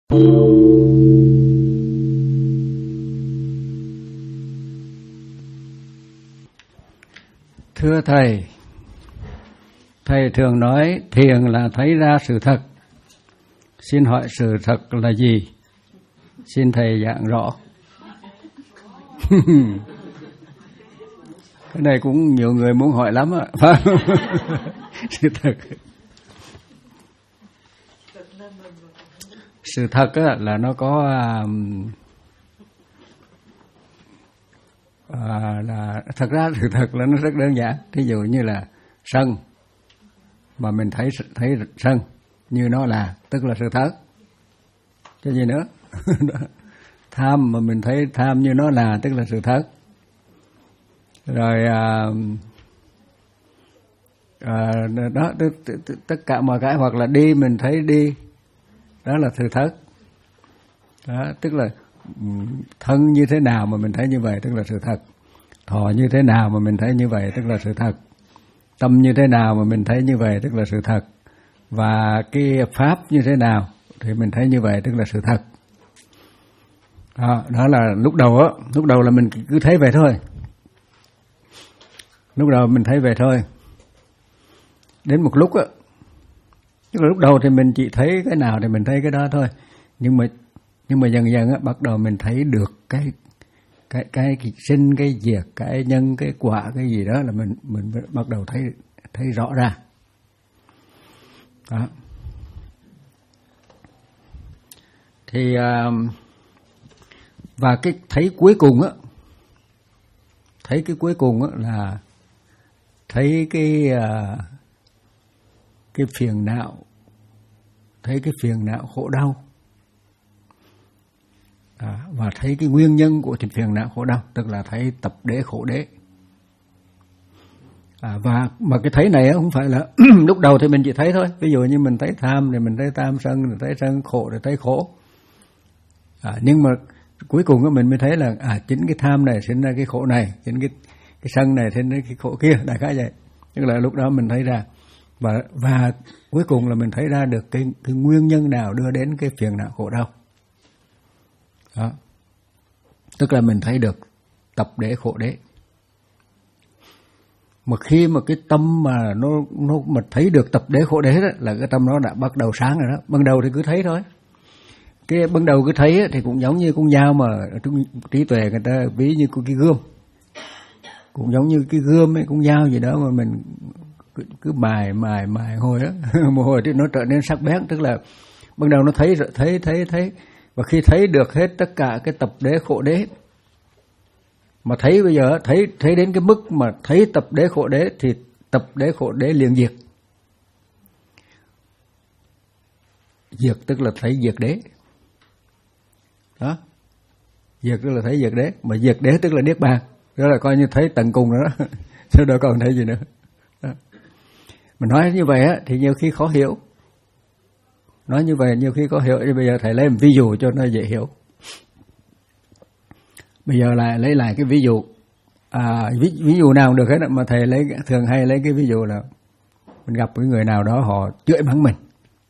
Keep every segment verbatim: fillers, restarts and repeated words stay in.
Thưa Thầy, Thầy thường nói thiền là thấy ra sự thật. Xin hỏi sự thật là gì? Xin Thầy giảng rõ. Cái này cũng nhiều người muốn hỏi lắm ạ. Sự thật. Sự thật á, là nó có à, là thật ra sự thật là nó rất đơn giản. Thí dụ như là sân mà mình thấy thấy sân như nó là, tức là sự thật. Cái gì nữa? Tham mà mình thấy tham như nó là, tức là sự thật. Rồi à, à, đó t, t, t, tất cả mọi cái, hoặc là đi mình thấy đi, đó là sự thật. Đó, tức là thân như thế nào mà mình thấy như vậy, tức là sự thật. Thọ như thế nào mà mình thấy như vậy, tức là sự thật. Tâm như thế nào mà mình thấy như vậy, tức là sự thật. Và cái pháp như thế nào thì mình thấy như vậy, tức là sự thật. Đó, đó là lúc đầu á, lúc đầu là mình cứ thấy vậy thôi. Lúc đầu mình thấy vậy thôi. Đến một lúc á, tức là lúc đầu thì mình chỉ thấy cái nào thì mình thấy cái đó thôi. Nhưng mà nhưng mà dần dần á, bắt đầu mình thấy được cái cái cái, cái sinh, cái diệt, cái nhân, cái quả, cái gì đó là mình mình bắt đầu thấy thấy rõ ra. Đó. Thì và cái thấy cuối cùng á, thấy cái cuối cùng á là thấy cái cái phiền não, thấy cái phiền não khổ đau. À, và thấy cái nguyên nhân của phiền não khổ đau, tức là thấy tập đế khổ đế. À, và mà cái thấy này không phải là lúc đầu thì mình chỉ thấy thôi. Ví dụ như mình thấy tham thì mình thấy tham, sân thì thấy sân, khổ thì thấy khổ. À, nhưng mà cuối cùng mình mới thấy là à, chính cái tham này sinh ra cái khổ này, chính cái cái sân này sinh ra cái khổ kia, đại khái vậy. Tức là lúc đó mình thấy ra, và và cuối cùng là mình thấy ra được cái cái nguyên nhân nào đưa đến cái phiền não khổ đau. Đó. Tức là mình thấy được tập đế khổ đế. Mà khi mà cái tâm mà nó nó mà thấy được tập đế khổ đế đó, là cái tâm nó đã bắt đầu sáng rồi đó. Ban đầu thì cứ thấy thôi. Cái ban đầu cứ thấy thì cũng giống như con dao mà trong trí tuệ người ta ví như cái gươm. Cũng giống như cái gươm ấy, con dao gì đó mà mình cứ, cứ mài mài mài hồi đó, một hồi thì nó trở nên sắc bén, tức là ban đầu nó thấy thấy thấy thấy và khi thấy được hết tất cả cái tập đế khổ đế, mà thấy bây giờ thấy thấy đến cái mức mà thấy tập đế khổ đế thì tập đế khổ đế liền diệt. Diệt tức là thấy diệt đế. Đó. Diệt tức là thấy diệt đế, mà diệt đế tức là niết bàn. Đó là coi như thấy tận cùng rồi đó. Chứ đâu còn thấy gì nữa. Đó. Mình nói như vậy á thì nhiều khi khó hiểu. Nói như vậy nhiều khi khó hiểu, thì bây giờ thầy lấy một ví dụ cho nó dễ hiểu. Bây giờ lại lấy lại cái ví dụ, à, ví, ví dụ nào cũng được hết, mà thầy lấy thường hay lấy cái ví dụ là mình gặp cái người nào đó họ chửi mắng mình.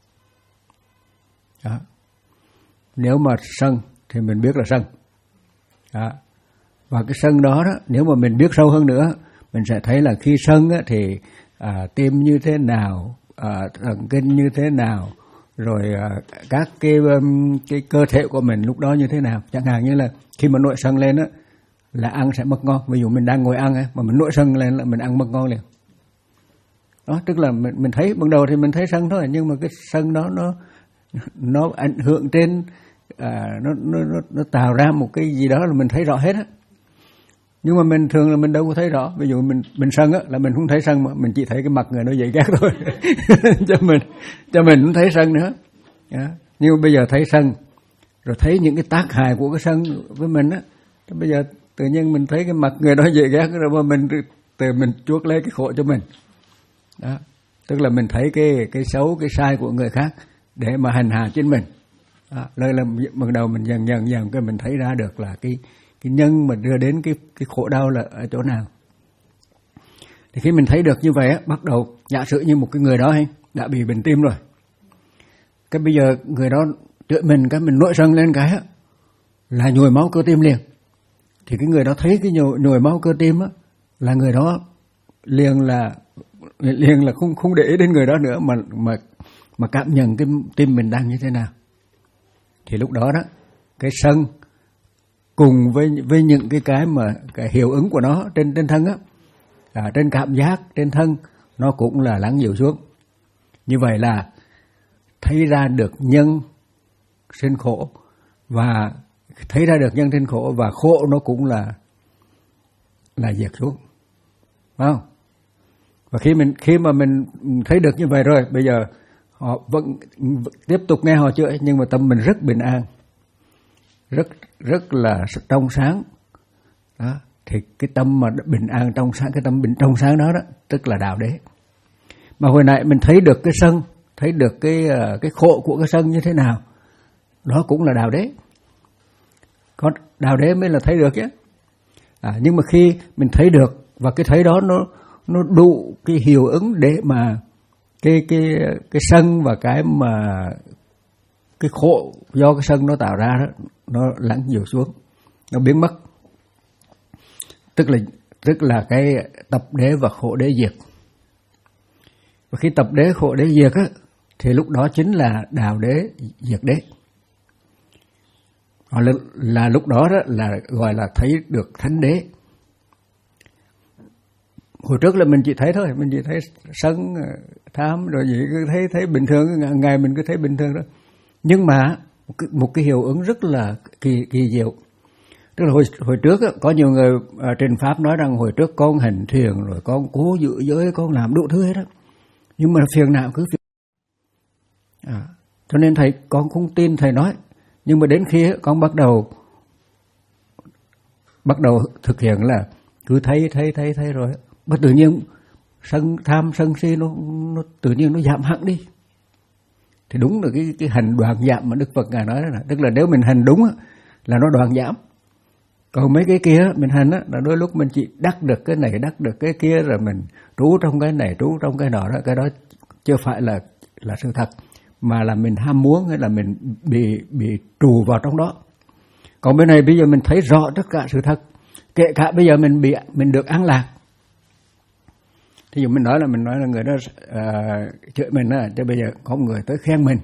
Đó. Nếu mà sân thì mình biết là sân. Đó. Và cái sân đó, đó nếu mà mình biết sâu hơn nữa, mình sẽ thấy là khi sân á, thì à, tim như thế nào, à, thần kinh như thế nào, rồi à, các cái cái cơ thể của mình lúc đó như thế nào. Chẳng hạn như là khi mà nổi sân lên á, là ăn sẽ mất ngon. Ví dụ mình đang ngồi ăn ấy, mà mình nổi sân lên là mình ăn mất ngon liền. Đó, tức là mình, mình thấy ban đầu thì mình thấy sân thôi, nhưng mà cái sân đó nó nó ảnh hưởng trên, à, nó, nó nó nó tạo ra một cái gì đó là mình thấy rõ hết á. Nhưng mà mình thường là mình đâu có thấy rõ. Ví dụ mình mình sân á là mình không thấy sân, mà mình chỉ thấy cái mặt người nó dậy ghét thôi. cho mình cho mình không thấy sân nữa. Đó. Nhưng mà bây giờ thấy sân, rồi thấy những cái tác hại của cái sân với mình á, bây giờ tự nhiên mình thấy cái mặt người đó dậy ghét, rồi mà mình từ mình chuốc lấy cái khổ cho mình. Đó. Tức là mình thấy cái cái xấu, cái sai của người khác để mà hành hạ chính mình. Đó. Đây là ban đầu mình dần dần dần cái mình thấy ra được là cái cái nhân mà đưa đến cái cái khổ đau là ở chỗ nào. Thì khi mình thấy được như vậy á, bắt đầu giả sử như một cái người đó hay đã bị bệnh tim rồi. Cái bây giờ người đó chửi mình cái mình nổi sân lên cái á, là nhồi máu cơ tim liền. Thì cái người đó thấy cái nhồi, nhồi máu cơ tim á, là người đó liền là liền là không không để ý đến người đó nữa, mà mà mà cảm nhận cái tim mình đang như thế nào. Thì lúc đó đó, cái sân cùng với với những cái cái mà cái hiệu ứng của nó trên trên thân á, à, trên cảm giác trên thân, nó cũng là lắng dịu xuống. Như vậy là thấy ra được nhân sinh khổ, và thấy ra được nhân sinh khổ và khổ nó cũng là là diệt xuống, phải không? Và khi mình khi mà mình thấy được như vậy rồi, bây giờ họ vẫn tiếp tục nghe họ chửi, nhưng mà tâm mình rất bình an, rất rất là trong sáng. Đó, thì cái tâm mà bình an trong sáng, cái tâm bình trong sáng đó đó, tức là đạo đế. Mà hồi nãy mình thấy được cái sân, thấy được cái cái khổ của cái sân như thế nào, đó cũng là đạo đế. Còn đạo đế mới là thấy được chứ. À, nhưng mà khi mình thấy được, và cái thấy đó nó nó đủ cái hiệu ứng để mà cái cái cái sân và cái mà cái khổ do cái sân nó tạo ra đó, nó lắng dịu xuống, nó biến mất. Tức là tức là cái tập đế và khổ đế diệt. Và khi tập đế khổ đế diệt á, thì lúc đó chính là đạo đế diệt đế. Hoặc là, là lúc đó, đó là gọi là thấy được thánh đế. Hồi trước là mình chỉ thấy thôi, mình chỉ thấy sân, tham rồi gì cứ thấy thấy bình thường, ngày mình cứ thấy bình thường đó. Nhưng mà một cái hiệu ứng rất là kỳ kỳ diệu. Tức là hồi hồi trước á, có nhiều người à, trên pháp nói rằng hồi trước con hành thiền rồi con cố giữ giới, con làm đủ thứ hết đó. Nhưng mà phiền não cứ phiền. À, cho nên thầy con không tin thầy nói. Nhưng mà đến khi con bắt đầu bắt đầu thực hiện là cứ thấy thấy thấy thấy rồi, bất tự nhiên sân tham sân si nó nó tự nhiên nó giảm hẳn đi. Thì đúng là cái cái hành đoạn giảm mà Đức Phật ngài nói đó là, tức là nếu mình hành đúng là nó đoạn giảm. Còn mấy cái kia mình hành á, là đôi lúc mình chỉ đắc được cái này, đắc được cái kia, rồi mình trú trong cái này, trú trong cái nọ đó, cái đó chưa phải là là sự thật, mà là mình ham muốn hay là mình bị bị trù vào trong đó. Còn bên này bây giờ mình thấy rõ tất cả sự thật, kể cả bây giờ mình bị mình được an lạc. Thí dụ mình nói là mình nói là người đó uh, chửi mình á, cho bây giờ có người tới khen mình,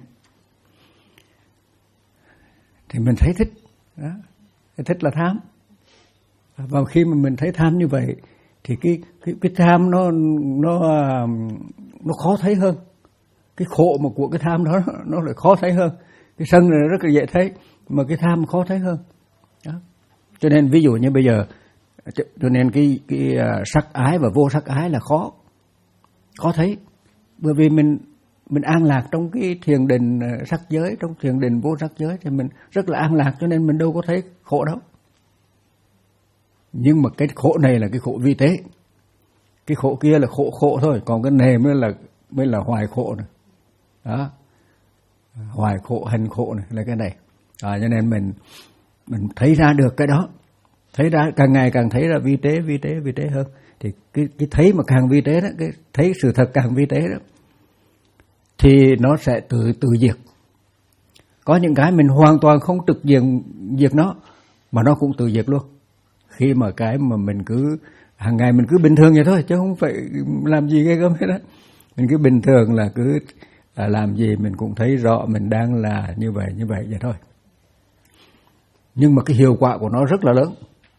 thì mình thấy thích, đó. Cái thích là tham. Và khi mà mình thấy tham như vậy, thì cái cái cái tham nó nó nó khó thấy hơn. Cái khổ mà của cái tham đó nó lại khó thấy hơn. Cái sân này rất là dễ thấy, mà cái tham khó thấy hơn. Đó. Cho nên ví dụ như bây giờ, cho nên cái cái sắc ái và vô sắc ái là khó khó thấy, bởi vì mình mình an lạc trong cái thiền định sắc giới, trong thiền định vô sắc giới thì mình rất là an lạc, cho nên mình đâu có thấy khổ đâu. Nhưng mà cái khổ này là cái khổ vi tế, cái khổ kia là khổ khổ thôi, còn cái này mới là mới là hoài khổ này. Đó, hoài khổ, hành khổ này là cái này. À, cho nên mình mình thấy ra được cái đó, thấy ra càng ngày càng thấy ra vi tế, vi tế, vi tế hơn. Thì cái cái thấy mà càng vi tế đó, cái thấy sự thật càng vi tế đó, thì nó sẽ tự tự diệt. Có những cái mình hoàn toàn không trực diện diệt nó, mà nó cũng tự diệt luôn. Khi mà cái mà mình cứ hàng ngày mình cứ bình thường vậy thôi, chứ không phải làm gì ghê gớm hết đó. Mình cứ bình thường là cứ là làm gì mình cũng thấy rõ mình đang là như vậy, như vậy vậy thôi. Nhưng mà cái hiệu quả của nó rất là lớn.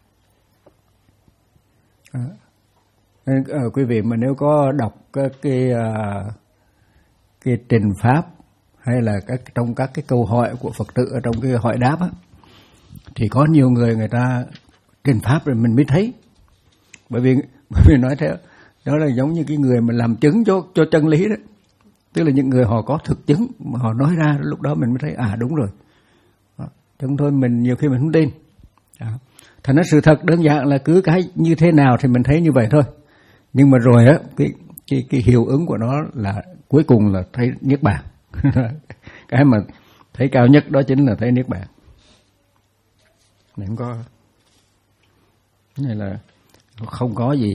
À, nên, à, quý vị mà nếu có đọc cái cái, uh, cái trình pháp hay là các trong các cái câu hỏi của Phật tử ở trong cái hỏi đáp á, thì có nhiều người người ta trình pháp rồi mình mới thấy. Bởi vì bởi vì nói thế đó là giống như cái người mà làm chứng cho cho chân lý đó. Tức là những người họ có thực chứng mà họ nói ra, lúc đó mình mới thấy à đúng rồi. Chứ thôi mình nhiều khi mình không tin. Đó. Thành ra sự thật đơn giản là cứ cái như thế nào thì mình thấy như vậy thôi. Nhưng mà rồi á, cái cái cái hiệu ứng của nó là cuối cùng là thấy niết bàn. Cái mà thấy cao nhất đó chính là thấy niết bàn. Này không có, này là không có gì.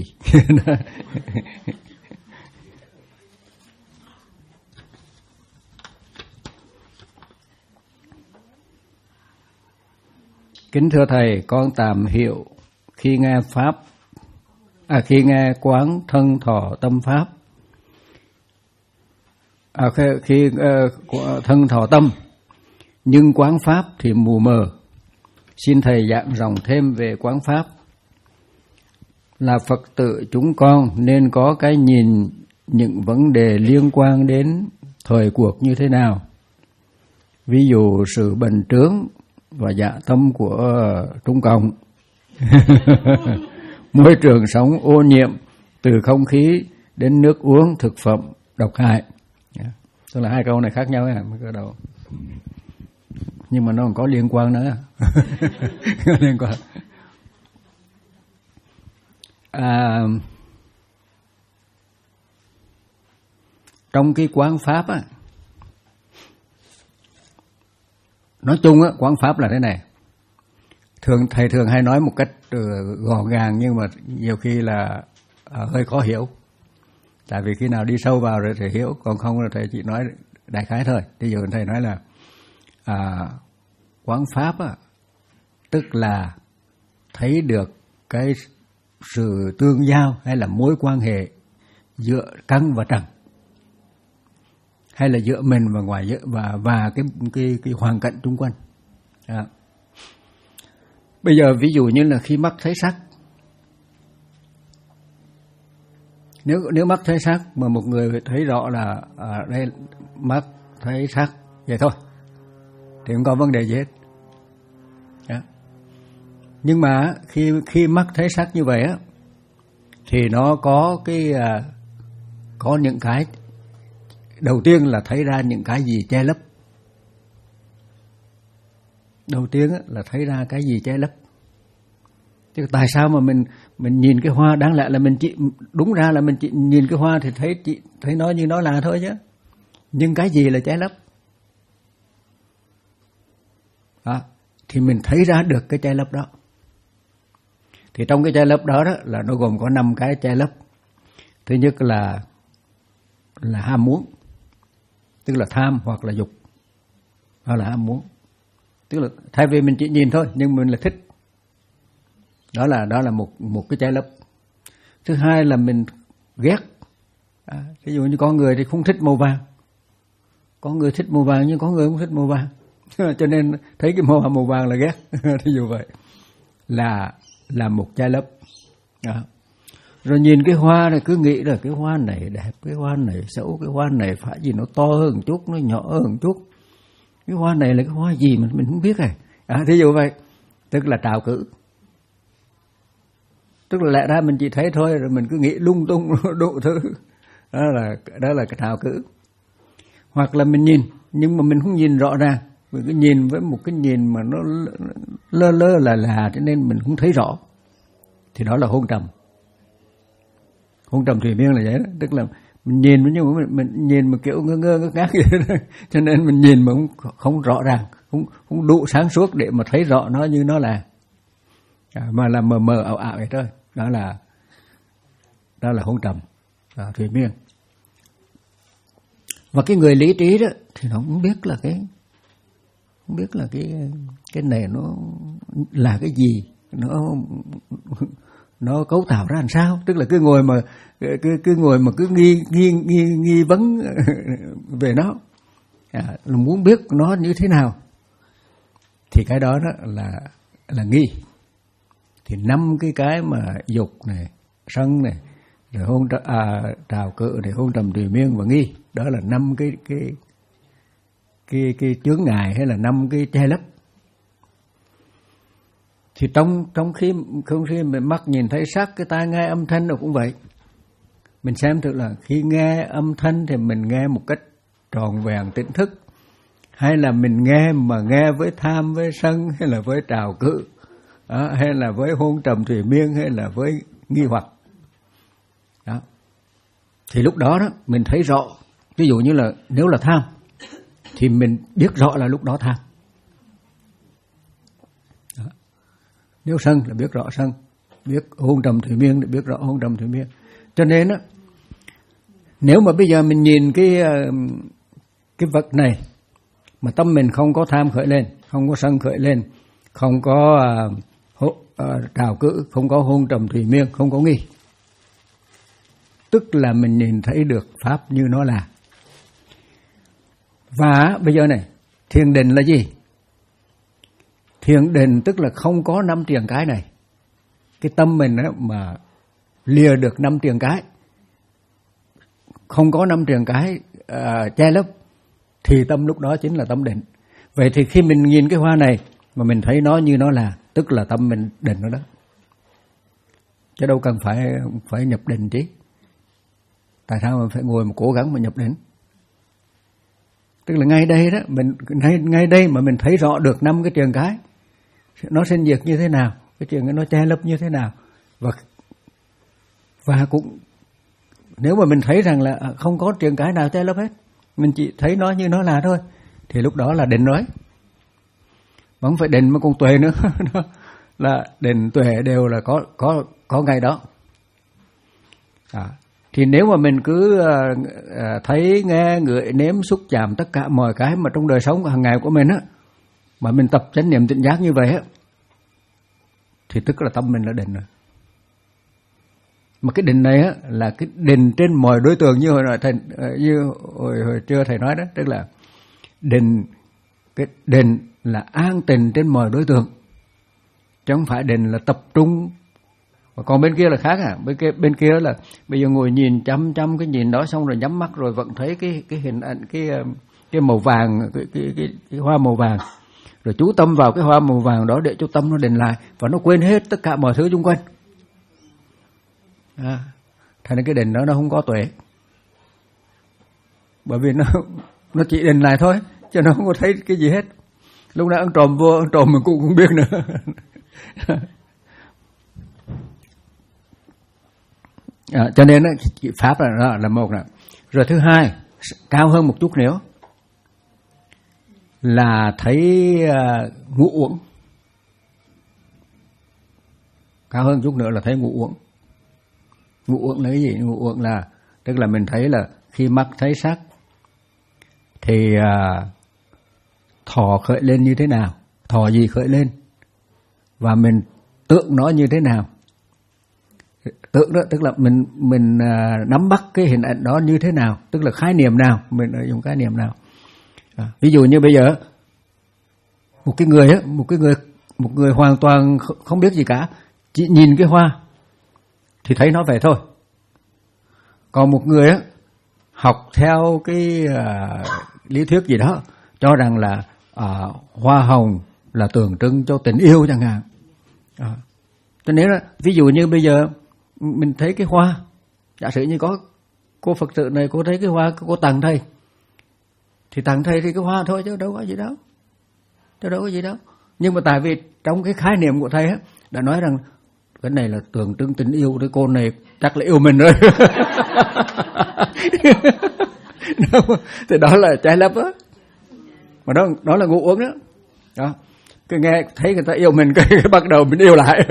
Kính thưa Thầy, con tạm hiểu khi nghe Pháp, à, khi nghe quán thân thọ tâm Pháp, à, khi, khi uh, thân thọ tâm, nhưng quán Pháp thì mù mờ. Xin Thầy giảng rộng thêm về quán Pháp. Là Phật tử chúng con nên có cái nhìn những vấn đề liên quan đến thời cuộc như thế nào? Ví dụ sự bành trướng và dạ tâm của Trung Cộng, môi trường sống ô nhiễm từ không khí đến nước uống, thực phẩm độc hại. Tức là hai câu này khác nhau ấy, mấy cái đầu. Nhưng mà nó còn có liên quan nữa. Liên quan. À, trong cái quán Pháp á, nói chung á, quán Pháp là thế này. Thường thầy thường hay nói một cách uh, gọn gàng, nhưng mà nhiều khi là uh, hơi khó hiểu. Tại vì khi nào đi sâu vào rồi thầy hiểu, còn không là thầy chỉ nói đại khái thôi. Bây giờ thầy nói là à, quán Pháp á, tức là thấy được cái sự tương giao hay là mối quan hệ giữa căn và trần, hay là giữa mình và ngoài giữa và và cái cái cái hoàn cảnh xung quanh. À. Bây giờ ví dụ như là khi mắt thấy sắc, nếu nếu mắt thấy sắc mà một người thấy rõ là à, đây mắt thấy sắc vậy thôi thì không có vấn đề gì hết. À. Nhưng mà khi khi mắt thấy sắc như vậy á thì nó có cái à, có những cái, đầu tiên là thấy ra những cái gì che lấp. Đầu tiên á, là thấy ra cái gì che lấp. Chứ tại sao mà mình mình nhìn cái hoa, đáng lẽ là mình chỉ, đúng ra là mình chỉ nhìn cái hoa thì thấy chỉ, thấy nó như nó là thôi chứ. Nhưng cái gì là che lấp? À, thì mình thấy ra được cái che lấp đó. Thì trong cái che lấp đó, đó là nó gồm có năm cái che lấp. Thứ nhất là là ham muốn, tức là tham hoặc là dục, đó là ham muốn. Tức là thay vì mình chỉ nhìn thôi nhưng mình là thích, đó là đó là một một cái che lấp. Thứ hai là mình ghét. À, ví dụ như có người thì không thích màu vàng, có người thích màu vàng nhưng có người không thích màu vàng, cho nên thấy cái màu màu vàng là ghét. Ví dụ vậy là là một che lấp. Đó. Rồi nhìn cái hoa này cứ nghĩ là cái hoa này đẹp, cái hoa này xấu, cái hoa này phải gì nó to hơn một chút, nó nhỏ hơn một chút, cái hoa này là cái hoa gì mà mình không biết này. À, thí dụ vậy, tức là trào cử. Tức là lẽ ra mình chỉ thấy thôi rồi mình cứ nghĩ lung tung đủ thứ. Đó là đó là cái trào cử. Hoặc là mình nhìn nhưng mà mình không nhìn rõ ràng, mình cứ nhìn với một cái nhìn mà nó lơ lơ là là cho nên mình không thấy rõ. Thì đó là hôn trầm. Hôn trầm thủy miên là vậy đó, tức là mình nhìn nhưng mà mình, mình nhìn mà kiểu ngơ ngơ ngơ ngác vậy đó. Cho nên mình nhìn mà không không rõ ràng, không không đủ sáng suốt để mà thấy rõ nó như nó là. À, mà là mờ mờ ảo ảo vậy thôi. Đó là đó là hôn trầm, à, thủy miên. Và cái người lý trí đó thì nó không biết là cái không biết là cái cái này nó là cái gì, nó nó cấu tạo ra làm sao, tức là cứ ngồi mà cứ cứ ngồi mà cứ nghi nghi nghi nghi vấn về nó, à, muốn biết nó như thế nào, thì cái đó đó là là nghi. Thì năm cái cái mà dục này, sân này, rồi hôn à, trào cự này, hôn trầm thủy miên và nghi, đó là năm cái cái cái cái chướng ngại hay là năm cái che lấp. Thì trong trong khi không khi mình mắt nhìn thấy sắc, cái tai nghe âm thanh nó cũng vậy. Mình xem thử là khi nghe âm thanh thì mình nghe một cách tròn vẹn tỉnh thức, hay là mình nghe mà nghe với tham, với sân, hay là với trào cự, đó, hay là với hôn trầm thủy miên, hay là với nghi hoặc. Đó. Thì lúc đó đó mình thấy rõ. Ví dụ như là nếu là tham thì mình biết rõ là lúc đó tham. Đó. Nếu sân là biết rõ sân, biết hôn trầm thủy miên thì biết rõ hôn trầm thủy miên. Cho nên á, nếu mà bây giờ mình nhìn cái cái vật này mà tâm mình không có tham khởi lên, không có sân khởi lên, không có uh, uh, trào cữ, không có hôn trầm thủy miên, không có nghi. Tức là mình nhìn thấy được pháp như nó là. Và bây giờ này, thiền định là gì? Thiền định tức là không có năm triền cái này. Cái tâm mình đó mà lìa được năm triền cái, không có năm triền cái uh, che lấp, thì tâm lúc đó chính là tâm định. Vậy thì khi mình nhìn cái hoa này mà mình thấy nó như nó là, tức là tâm mình định rồi đó. Chứ đâu cần phải phải nhập định chứ. Tại sao mình phải ngồi mà cố gắng mà nhập định? Tức là ngay đây đó, mình ngay, ngay đây mà mình thấy rõ được năm cái triền cái, nó sinh diệt như thế nào, cái triền cái nó che lấp như thế nào, và và cũng nếu mà mình thấy rằng là không có triền cái nào che lấp hết, mình chỉ thấy nó như nó là thôi, thì lúc đó là định rồi. Mà không phải định mà còn tuệ nữa. Là định tuệ đều là có có có ngày đó. À, thì nếu mà mình cứ uh, uh, thấy, nghe, ngửi, nếm, xúc chạm tất cả mọi cái mà trong đời sống hàng ngày của mình á, mà mình tập chánh niệm tỉnh giác như vậy á, thì tức là tâm mình là định rồi. Mà cái định này á là cái định trên mọi đối tượng, như hồi thầy, như hồi, hồi trưa thầy nói đó, tức là định, cái định là an tịnh trên mọi đối tượng, chứ không phải định là tập trung. Còn bên kia là khác à, bên kia bên kia là bây giờ ngồi nhìn chăm chăm cái nhìn đó, xong rồi nhắm mắt rồi vẫn thấy cái cái hình ảnh, cái cái màu vàng, cái cái cái, cái hoa màu vàng, rồi chú tâm vào cái hoa màu vàng đó để cho tâm nó định lại, và nó quên hết tất cả mọi thứ xung quanh. À, thành ra cái định đó nó không có tuệ, bởi vì nó nó chỉ định lại thôi, chứ nó không có thấy cái gì hết. Lúc nào ăn trộm vô, ăn trộm mình cũng không biết nữa. À, cho nên pháp là là một là. Rồi thứ hai, cao hơn một chút nữa là thấy uh, ngũ uẩn. Cao hơn chút nữa là thấy ngũ uẩn. Ngũ uẩn là cái gì? Ngũ uẩn là tức là mình thấy là khi mắt thấy sắc thì uh, thọ khởi lên như thế nào, thọ gì khởi lên, và mình tượng nó như thế nào. Tượng đó tức là mình mình uh, nắm bắt cái hình ảnh đó như thế nào, tức là khái niệm nào, mình dùng khái niệm nào. À, ví dụ như bây giờ một cái người á, một cái người một người hoàn toàn không biết gì cả, chỉ nhìn cái hoa thì thấy nó vậy thôi. Còn một người á học theo cái uh, lý thuyết gì đó, cho rằng là uh, hoa hồng là tượng trưng cho tình yêu chẳng hạn. À, cho nên là ví dụ như bây giờ mình thấy cái hoa, giả sử như có cô Phật tử này, cô thấy cái hoa, cô tặng thầy, thì tặng thầy thì cái hoa thôi, chứ đâu có gì đâu, chứ đâu có gì đâu. Nhưng mà tại vì trong cái khái niệm của thầy á, đã nói rằng cái này là tượng trưng tình yêu, cái cô này chắc là yêu mình rồi. Thì đó là trái lấp á, mà đó đó là ngũ uẩn đó. Đó, cứ nghe thấy người ta yêu mình, cái, cái bắt đầu mình yêu lại.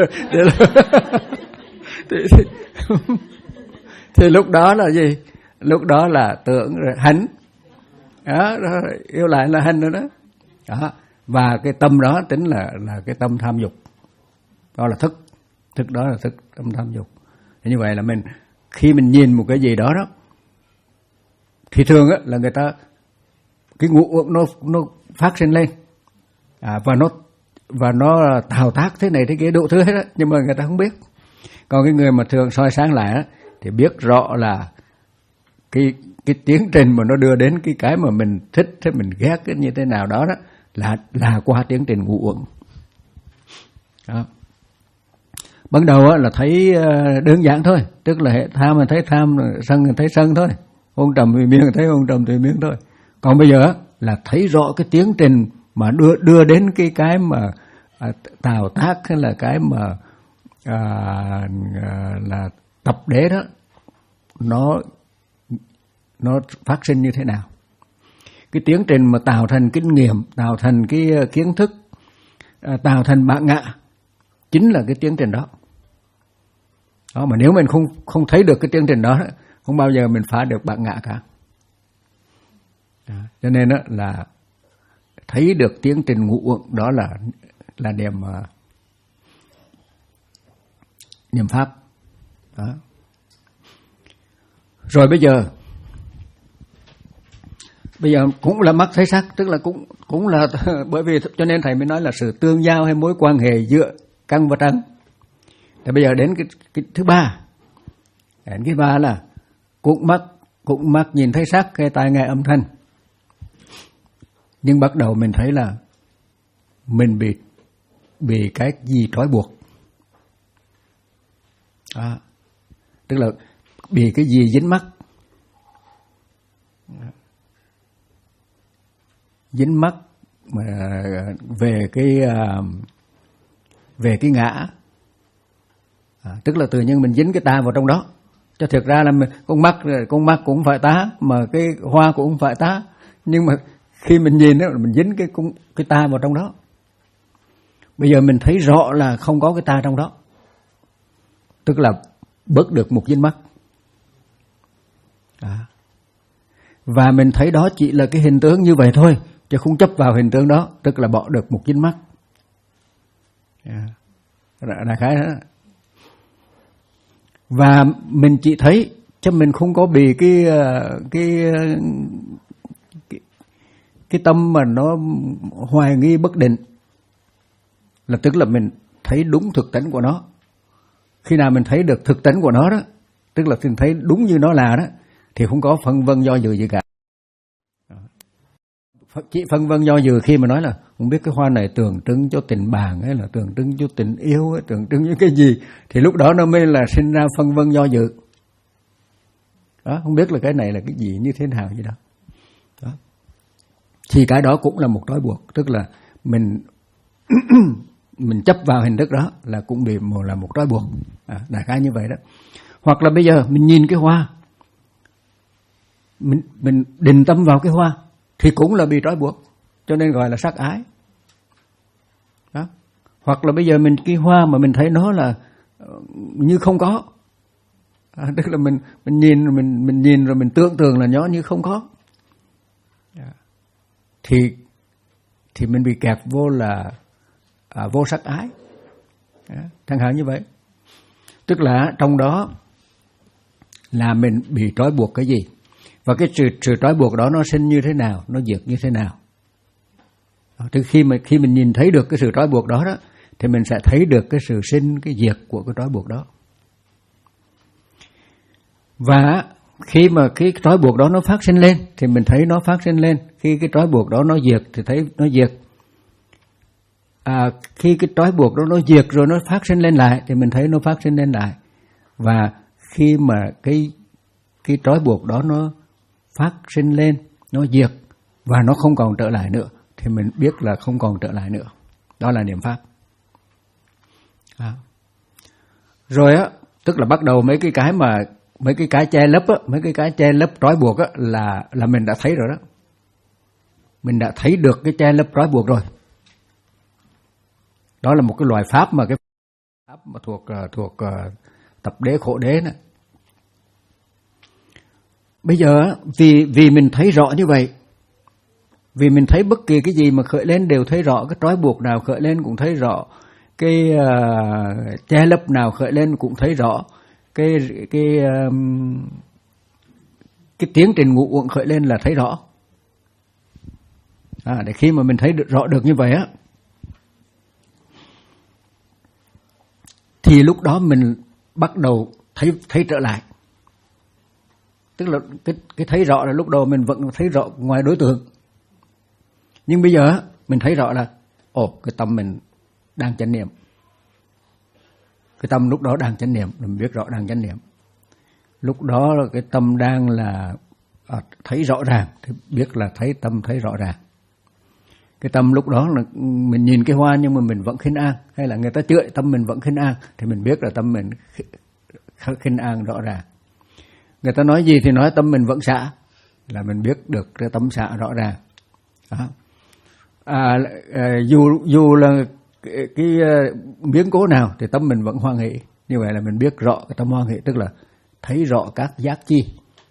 thì, thì, thì lúc đó là gì? Lúc đó là tưởng rồi hành. Đó, đó, yêu lại là hành rồi đó. Đó. Và cái tâm đó tính là là cái tâm tham dục. Đó là thức. Thức đó là thức, tâm tham dục. Như vậy là mình khi mình nhìn một cái gì đó đó, thì thường á là người ta cái ngũ uẩn nó nó phát sinh lên. À, và nó và nó tạo tác thế này thế kia đủ thứ hết á, nhưng mà người ta không biết. Còn cái người mà thường soi sáng lại á, thì biết rõ là cái cái tiến trình mà nó đưa đến cái cái mà mình thích hay mình ghét cái như thế nào đó đó là là qua tiến trình ngũ uẩn. Đó. Ban đầu á là thấy đơn giản thôi, tức là tham mình thấy tham, sân mình thấy sân thôi, hôn trầm thùy miên thấy hôn trầm thùy miên thôi. Còn bây giờ á là thấy rõ cái tiến trình mà đưa đưa đến cái cái mà à, tạo tác hay là cái mà à, à, là tập đế đó, nó nó phát sinh như thế nào. Cái tiến trình mà tạo thành kinh nghiệm, tạo thành cái kiến thức, à, tạo thành bản ngã, chính là cái tiến trình đó. Đó, mà nếu mình không không thấy được cái tiến trình đó, không bao giờ mình phá được bản ngã cả. Đó, cho nên đó là thấy được tiến trình ngũ uẩn, đó là là niệm uh, niệm pháp. Đó. Rồi bây giờ bây giờ cũng là mắt thấy sắc, tức là cũng cũng là bởi vì cho nên thầy mới nói là sự tương giao hay mối quan hệ giữa căn và trần. Thì bây giờ đến cái, cái thứ ba, đến cái ba là cũng mắt cũng mắt nhìn thấy sắc, cái tai nghe âm thanh, nhưng bắt đầu mình thấy là mình bị bị cái gì trói buộc. À, tức là bị cái gì dính mắc, dính mắc mà về cái về cái ngã. À, tức là tự nhiên mình dính cái ta vào trong đó. Cho thực ra là mình, con mắt con mắt cũng phải tá, mà cái hoa cũng phải tá, nhưng mà khi mình nhìn đó mình dính cái cái ta vào trong đó. Bây giờ mình thấy rõ là không có cái ta trong đó, tức là bớt được một dính mắc. À. Và mình thấy đó chỉ là cái hình tướng như vậy thôi, chứ không chấp vào hình tướng đó, tức là bỏ được một dính mắc. À. Đại khái đó. Và mình chỉ thấy, chứ mình không có bị cái cái cái, cái tâm mà nó hoài nghi bất định, là tức là mình thấy đúng thực tánh của nó. Khi nào mình thấy được thực tánh của nó đó, tức là mình thấy đúng như nó là đó, thì không có phân vân do dự gì cả. Chỉ phân vân do dự khi mà nói là không biết cái hoa này tượng trưng cho tình bạn hay là tượng trưng cho tình yêu hay tượng trưng cho cái gì, thì lúc đó nó mới là sinh ra phân vân do dự. Đó, không biết là cái này là cái gì, như thế nào vậy đó. Đó. Thì cái đó cũng là một trói buộc, tức là mình mình chấp vào hình thức đó là cũng bị một là một trói buộc. À, đại khái như vậy đó. Hoặc là bây giờ mình nhìn cái hoa, mình mình định tâm vào cái hoa thì cũng là bị trói buộc, cho nên gọi là sắc ái. Đó. Hoặc là bây giờ mình cái hoa mà mình thấy nó là như không có, à, tức là mình mình nhìn mình mình nhìn rồi mình tưởng tượng là nó như không có, thì thì mình bị kẹt vô là à, vô sắc ái. À, chẳng hạn như vậy. Tức là trong đó là mình bị trói buộc cái gì, và cái sự, sự trói buộc đó nó sinh như thế nào, nó diệt như thế nào. Từ khi mà khi mình nhìn thấy được cái sự trói buộc đó đó, thì mình sẽ thấy được cái sự sinh, cái diệt của cái trói buộc đó. Và khi mà cái trói buộc đó nó phát sinh lên thì mình thấy nó phát sinh lên. Khi cái trói buộc đó nó diệt thì thấy nó diệt. À, khi cái trói buộc đó nó diệt rồi nó phát sinh lên lại thì mình thấy nó phát sinh lên lại. Và khi mà cái cái trói buộc đó nó phát sinh lên, nó diệt và nó không còn trở lại nữa, thì mình biết là không còn trở lại nữa. Đó là niệm pháp. À. Rồi á, tức là bắt đầu mấy cái cái mà mấy cái cái che lấp á, mấy cái cái che lấp trói buộc á là là mình đã thấy rồi đó. Mình đã thấy được cái che lấp trói buộc rồi. Đó là một cái loại pháp mà cái pháp mà thuộc thuộc uh, tập đế khổ đế này. Bây giờ vì vì mình thấy rõ như vậy, vì mình thấy bất kỳ cái gì mà khởi lên đều thấy rõ, cái trói buộc nào khởi lên cũng thấy rõ, cái uh, che lấp nào khởi lên cũng thấy rõ, cái cái um, cái tiến trình ngũ uẩn khởi lên là thấy rõ. À, để khi mà mình thấy được, rõ được như vậy á, thì lúc đó mình bắt đầu thấy thấy trở lại. Tức là cái cái thấy rõ là lúc đầu mình vẫn thấy rõ ngoài đối tượng, nhưng bây giờ mình thấy rõ là ồ, cái tâm mình đang chánh niệm. Cái tâm lúc đó đang chánh niệm, mình biết rõ đang chánh niệm. Lúc đó là cái tâm đang là à, thấy rõ ràng, thì biết là thấy tâm thấy rõ ràng. Cái tâm lúc đó là mình nhìn cái hoa nhưng mà mình vẫn khinh an, hay là người ta chửi tâm mình vẫn khinh an, thì mình biết là tâm mình khinh an rõ ràng. Người ta nói gì thì nói tâm mình vẫn xả, là mình biết được cái tâm xả rõ ràng. Đó. À, à, dù dù là cái, cái biến cố nào thì tâm mình vẫn hoan hỷ. Như vậy là mình biết rõ cái tâm hoan hỷ, tức là thấy rõ các giác chi.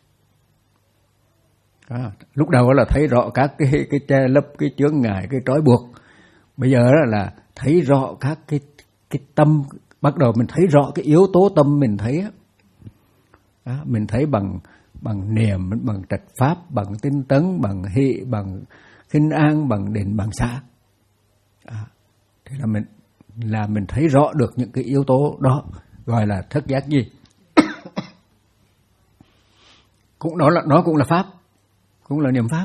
Đó. Lúc đầu là thấy rõ các cái cái che lấp, cái chướng ngại, cái trói buộc. Bây giờ là thấy rõ các cái cái tâm, bắt đầu mình thấy rõ cái yếu tố tâm mình thấy á. Đó, mình thấy bằng bằng niệm, bằng trạch pháp, bằng tinh tấn, bằng hỷ, bằng khinh an, bằng định, bằng xả. Đó, thế là mình là mình thấy rõ được những cái yếu tố đó, gọi là thất giác gì. Cũng đó là nó cũng là pháp, cũng là niệm pháp.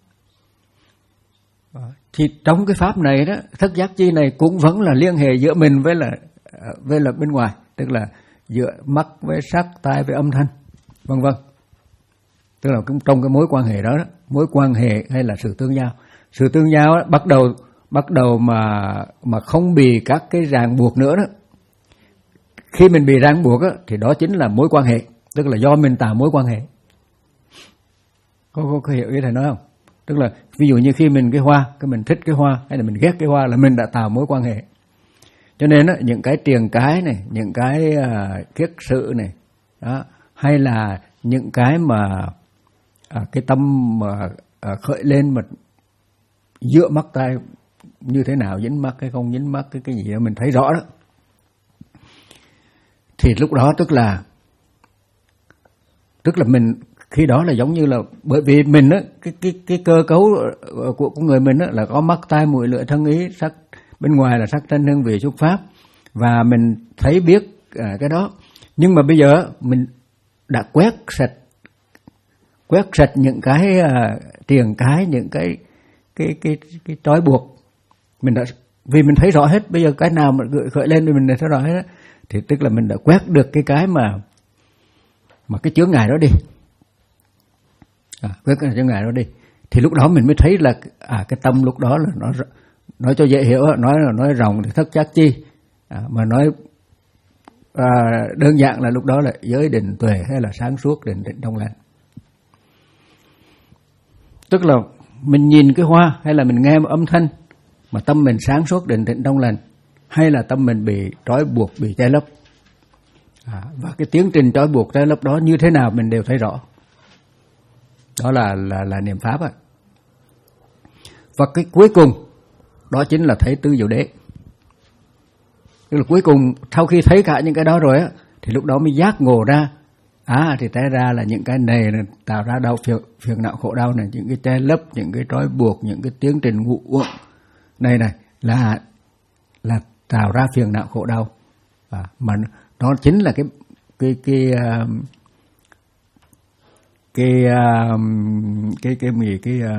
Đó. Thì trong cái pháp này đó, thất giác chi này cũng vẫn là liên hệ giữa mình với là với là bên ngoài, tức là giữa mắt với sắc, tai với âm thanh, vân vân. Tức là cũng trong cái mối quan hệ đó, đó, mối quan hệ hay là sự tương giao. Sự tương giao đó, bắt đầu bắt đầu mà mà không bị các cái ràng buộc nữa đó. Khi mình bị ràng buộc đó, thì đó chính là mối quan hệ, tức là do mình tạo mối quan hệ. Có, có, có hiểu ý thầy nói không? Tức là ví dụ như khi mình cái hoa, cái mình thích cái hoa hay là mình ghét cái hoa là mình đã tạo mối quan hệ. Cho nên đó, những cái triền cái này, những cái uh, kiết sự này, đó, hay là những cái mà uh, cái tâm mà uh, khởi lên mà giữa mắt tai như thế nào, dính mắt hay không dính mắt, cái cái gì đó mình thấy rõ đó. Thì lúc đó tức là tức là mình khi đó là giống như là bởi vì mình á, cái cái cái cơ cấu của của người mình á là có mắt tai mũi lưỡi thân ý, sắc bên ngoài là sắc thanh hương vị xúc pháp, và mình thấy biết à, cái đó. Nhưng mà bây giờ mình đã quét sạch quét sạch những cái à, triền cái, những cái cái cái cái trói buộc. Mình đã, vì mình thấy rõ hết, bây giờ cái nào mà khởi lên thì mình đã thấy rõ hết đó. Thì tức là mình đã quét được cái cái mà mà cái chướng ngại đó đi. À, quét cái chướng ngại đó đi. Thì lúc đó mình mới thấy là à cái tâm lúc đó là nó, nói cho dễ hiểu, nói là nói rộng thì thất giác chi, à, mà nói à, đơn giản là lúc đó là giới định tuệ hay là sáng suốt định định trong lành. Tức là mình nhìn cái hoa hay là mình nghe một âm thanh mà tâm mình sáng suốt định tĩnh trong lành, hay là tâm mình bị trói buộc, bị che lấp, à, và cái tiến trình trói buộc che lấp đó như thế nào mình đều thấy rõ. Đó là là là niệm pháp á. Và cái cuối cùng đó chính là thấy tứ diệu đế. Tức là cuối cùng sau khi thấy cả những cái đó rồi á, thì lúc đó mới giác ngộ ra, à thì té ra là những cái này là tạo ra đau phiền, phiền não khổ đau này, những cái che lấp, những cái trói buộc, những cái tiến trình ngụ uẩn này này là là tạo ra phiền não khổ đau, à, mà nó chính là cái cái cái cái cái cái cái gì cái, cái,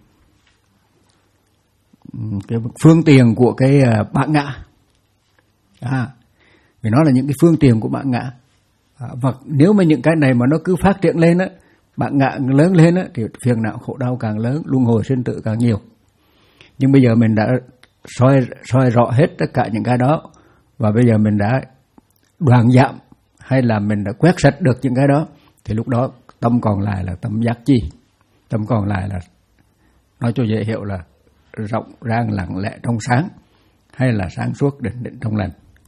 cái phương tiện của cái bản ngã, à, vì nó là những cái phương tiện của bản ngã. À, và nếu mà những cái này mà nó cứ phát triển lên á, bản ngã lớn lên á, thì phiền não khổ đau càng lớn, luân hồi sinh tử càng nhiều. Nhưng bây giờ mình đã soi soi rõ hết tất cả những cái đó, và bây giờ mình đã đoạn giảm hay là mình đã quét sạch được những cái đó, thì lúc đó tâm còn lại là tâm giác chi. Tâm còn lại là, nói cho dễ hiểu là rộng rang lặng lẽ trong sáng, hay là sáng suốt định định trong lành,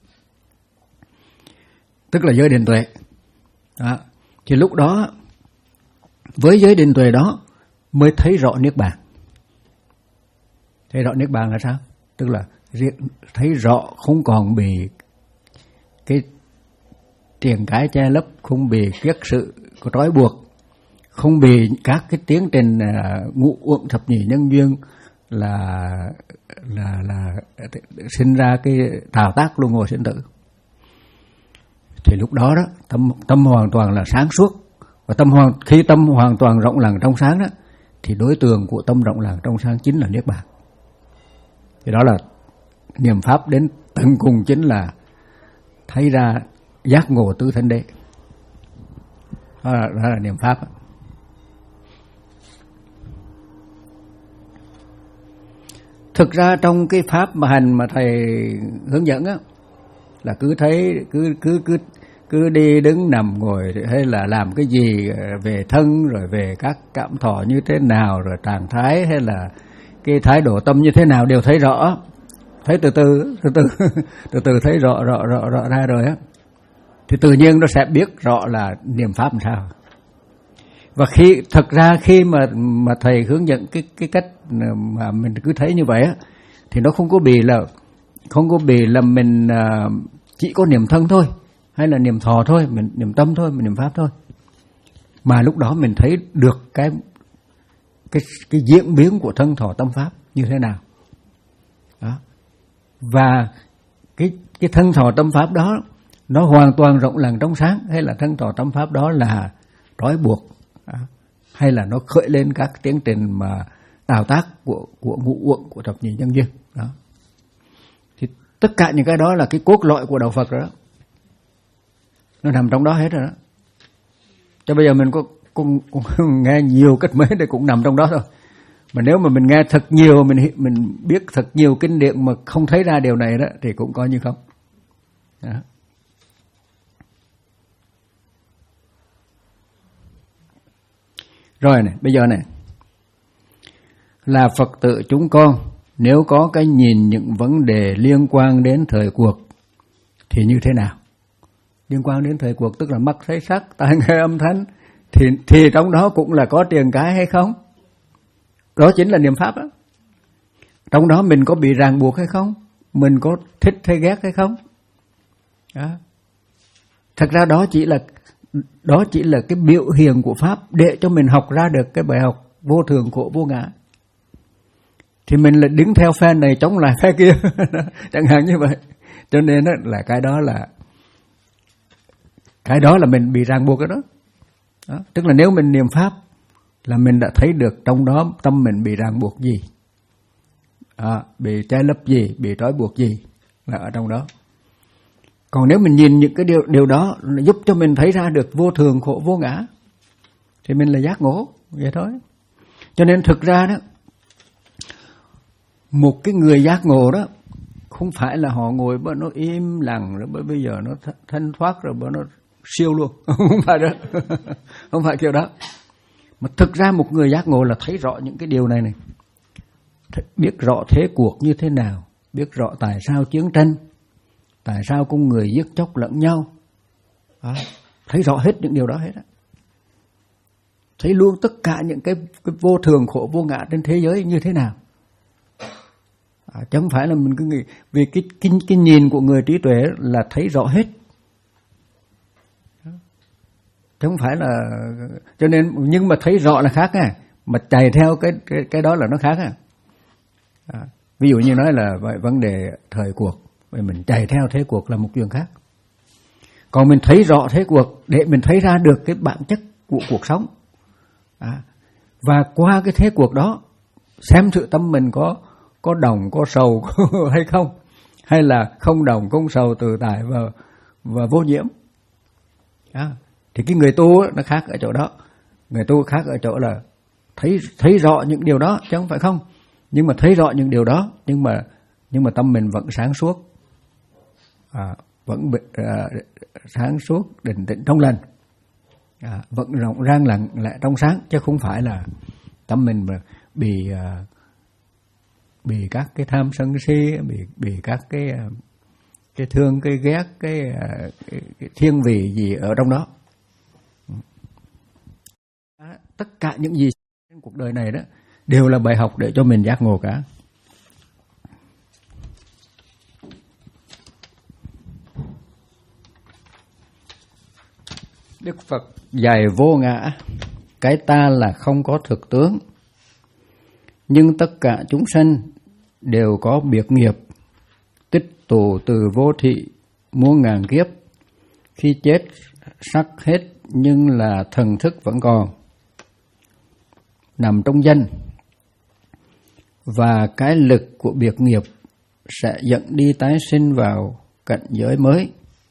tức là giới định tuệ. Đó. Thì lúc đó với giới định tuệ đó mới thấy rõ niết bàn. Thấy rõ niết bàn là sao? Tức là thấy rõ không còn bị cái triền cái che lấp, không bị kiết sự có trói buộc, không bị các cái tiến trình uh, ngũ uẩn thập nhị nhân duyên là là là sinh ra cái tạo tác luân hồi sinh tử. Thì lúc đó đó tâm tâm hoàn toàn là sáng suốt, và tâm hoàn khi tâm hoàn toàn rộng lặng trong sáng đó, thì đối tượng của tâm rộng lặng trong sáng chính là niết bàn. Thì đó là niệm pháp đến tận cùng, chính là thấy ra giác ngộ tứ thánh đế. Đó là, đó là niệm pháp. Thực ra trong cái pháp mà hành mà thầy hướng dẫn á, là cứ thấy cứ cứ cứ cứ đi đứng nằm ngồi hay là làm cái gì về thân, rồi về các cảm thọ như thế nào, rồi trạng thái hay là cái thái độ tâm như thế nào đều thấy rõ. Thấy từ từ từ từ từ từ thấy rõ rõ rõ rõ ra rồi á, thì tự nhiên nó sẽ biết rõ là niệm pháp làm sao. Và khi thật ra khi mà mà thầy hướng dẫn cái cái cách mà mình cứ thấy như vậy á, thì nó không có bị là không có bị là mình uh, chỉ có niệm thân thôi, hay là niệm thọ thôi, mình niệm tâm thôi, mình niệm pháp thôi, mà lúc đó mình thấy được cái cái cái diễn biến của thân thọ tâm pháp như thế nào. Đó. Và cái cái thân thọ tâm pháp đó nó hoàn toàn rộng lặng trong sáng, hay là thân thọ tâm pháp đó là trói buộc, đó. Hay là nó khởi lên các tiến trình mà tạo tác của của ngũ uẩn, của thập nhị nhân duyên. Đó. Thì tất cả những cái đó là cái cốt lõi của đạo Phật rồi đó, nó nằm trong đó hết rồi đó. Cho bây giờ mình có cũng, cũng nghe nhiều cách mấy thì cũng nằm trong đó thôi. Mà nếu mà mình nghe thật nhiều, mình mình biết thật nhiều kinh điển mà không thấy ra điều này đó thì cũng coi như không. Đó. Rồi này, bây giờ này, là Phật tử chúng con nếu có cái nhìn những vấn đề liên quan đến thời cuộc thì như thế nào? Liên quan đến thời cuộc tức là mắt thấy sắc, tai nghe âm thanh, thì thì trong đó cũng là có tiền cái hay không? Đó chính là niệm pháp đó. Trong đó mình có bị ràng buộc hay không? Mình có thích hay ghét hay không? Đó. Thật ra đó chỉ là đó chỉ là cái biểu hiện của pháp để cho mình học ra được cái bài học vô thường khổ vô ngã. Thì mình là đứng theo phe này chống lại phe kia, chẳng hạn như vậy. Cho nên là cái đó là cái đó là mình bị ràng buộc cái đó. Đó. Tức là nếu mình niệm pháp là mình đã thấy được trong đó tâm mình bị ràng buộc gì, à, bị che lấp gì, bị trói buộc gì là ở trong đó. Còn nếu mình nhìn những cái điều điều đó là giúp cho mình thấy ra được vô thường khổ vô ngã thì mình là giác ngộ vậy thôi. Cho nên thực ra đó, một cái người giác ngộ đó không phải là họ ngồi bởi nó im lặng rồi bởi bây giờ nó thanh thoát rồi bởi nó siêu luôn, không phải đó. Không phải kiểu đó. Mà thực ra một người giác ngộ là thấy rõ những cái điều này này, biết rõ thế cuộc như thế nào, biết rõ tại sao chiến tranh, tại sao con người giết chóc lẫn nhau, đó. Thấy rõ hết những điều đó hết đó. Thấy luôn tất cả những cái, cái vô thường khổ vô ngã trên thế giới như thế nào. À, chứ không phải là mình cứ nghĩ vì cái, cái, cái nhìn của người trí tuệ là thấy rõ hết. Chứ không phải là, cho nên nhưng mà thấy rõ là khác à, mà chạy theo cái cái, cái đó là nó khác à. À, ví dụ như nói là vậy, vấn đề thời cuộc, vậy mình chạy theo thế cuộc là một chuyện khác. Còn mình thấy rõ thế cuộc để mình thấy ra được cái bản chất của cuộc sống. À, và qua cái thế cuộc đó xem thử tâm mình có có đồng có sầu hay không, hay là không đồng không sầu tự tại và và vô nhiễm. À, thì cái người tu nó khác ở chỗ đó. Người tu khác ở chỗ là thấy thấy rõ những điều đó chứ không phải không. Nhưng mà thấy rõ những điều đó nhưng mà nhưng mà tâm mình vẫn sáng suốt. À, vẫn à, sáng suốt, định tĩnh trong lành. À, vẫn rộng rang lặng lẽ trong sáng chứ không phải là tâm mình mà bị à, bị các cái tham sân si, bị bị các cái cái thương, cái ghét, cái, cái, cái thiên vị gì ở trong đó. À, tất cả những gì trên cuộc đời này đó đều là bài học để cho mình giác ngộ cả. Đức Phật dạy vô ngã, cái ta là không có thực tướng, nhưng tất cả chúng sanh đều có biệt nghiệp, tích tụ từ vô thị muôn ngàn kiếp, khi chết sắc hết nhưng là thần thức vẫn còn, nằm trong danh, và cái lực của biệt nghiệp sẽ dẫn đi tái sinh vào cảnh giới mới,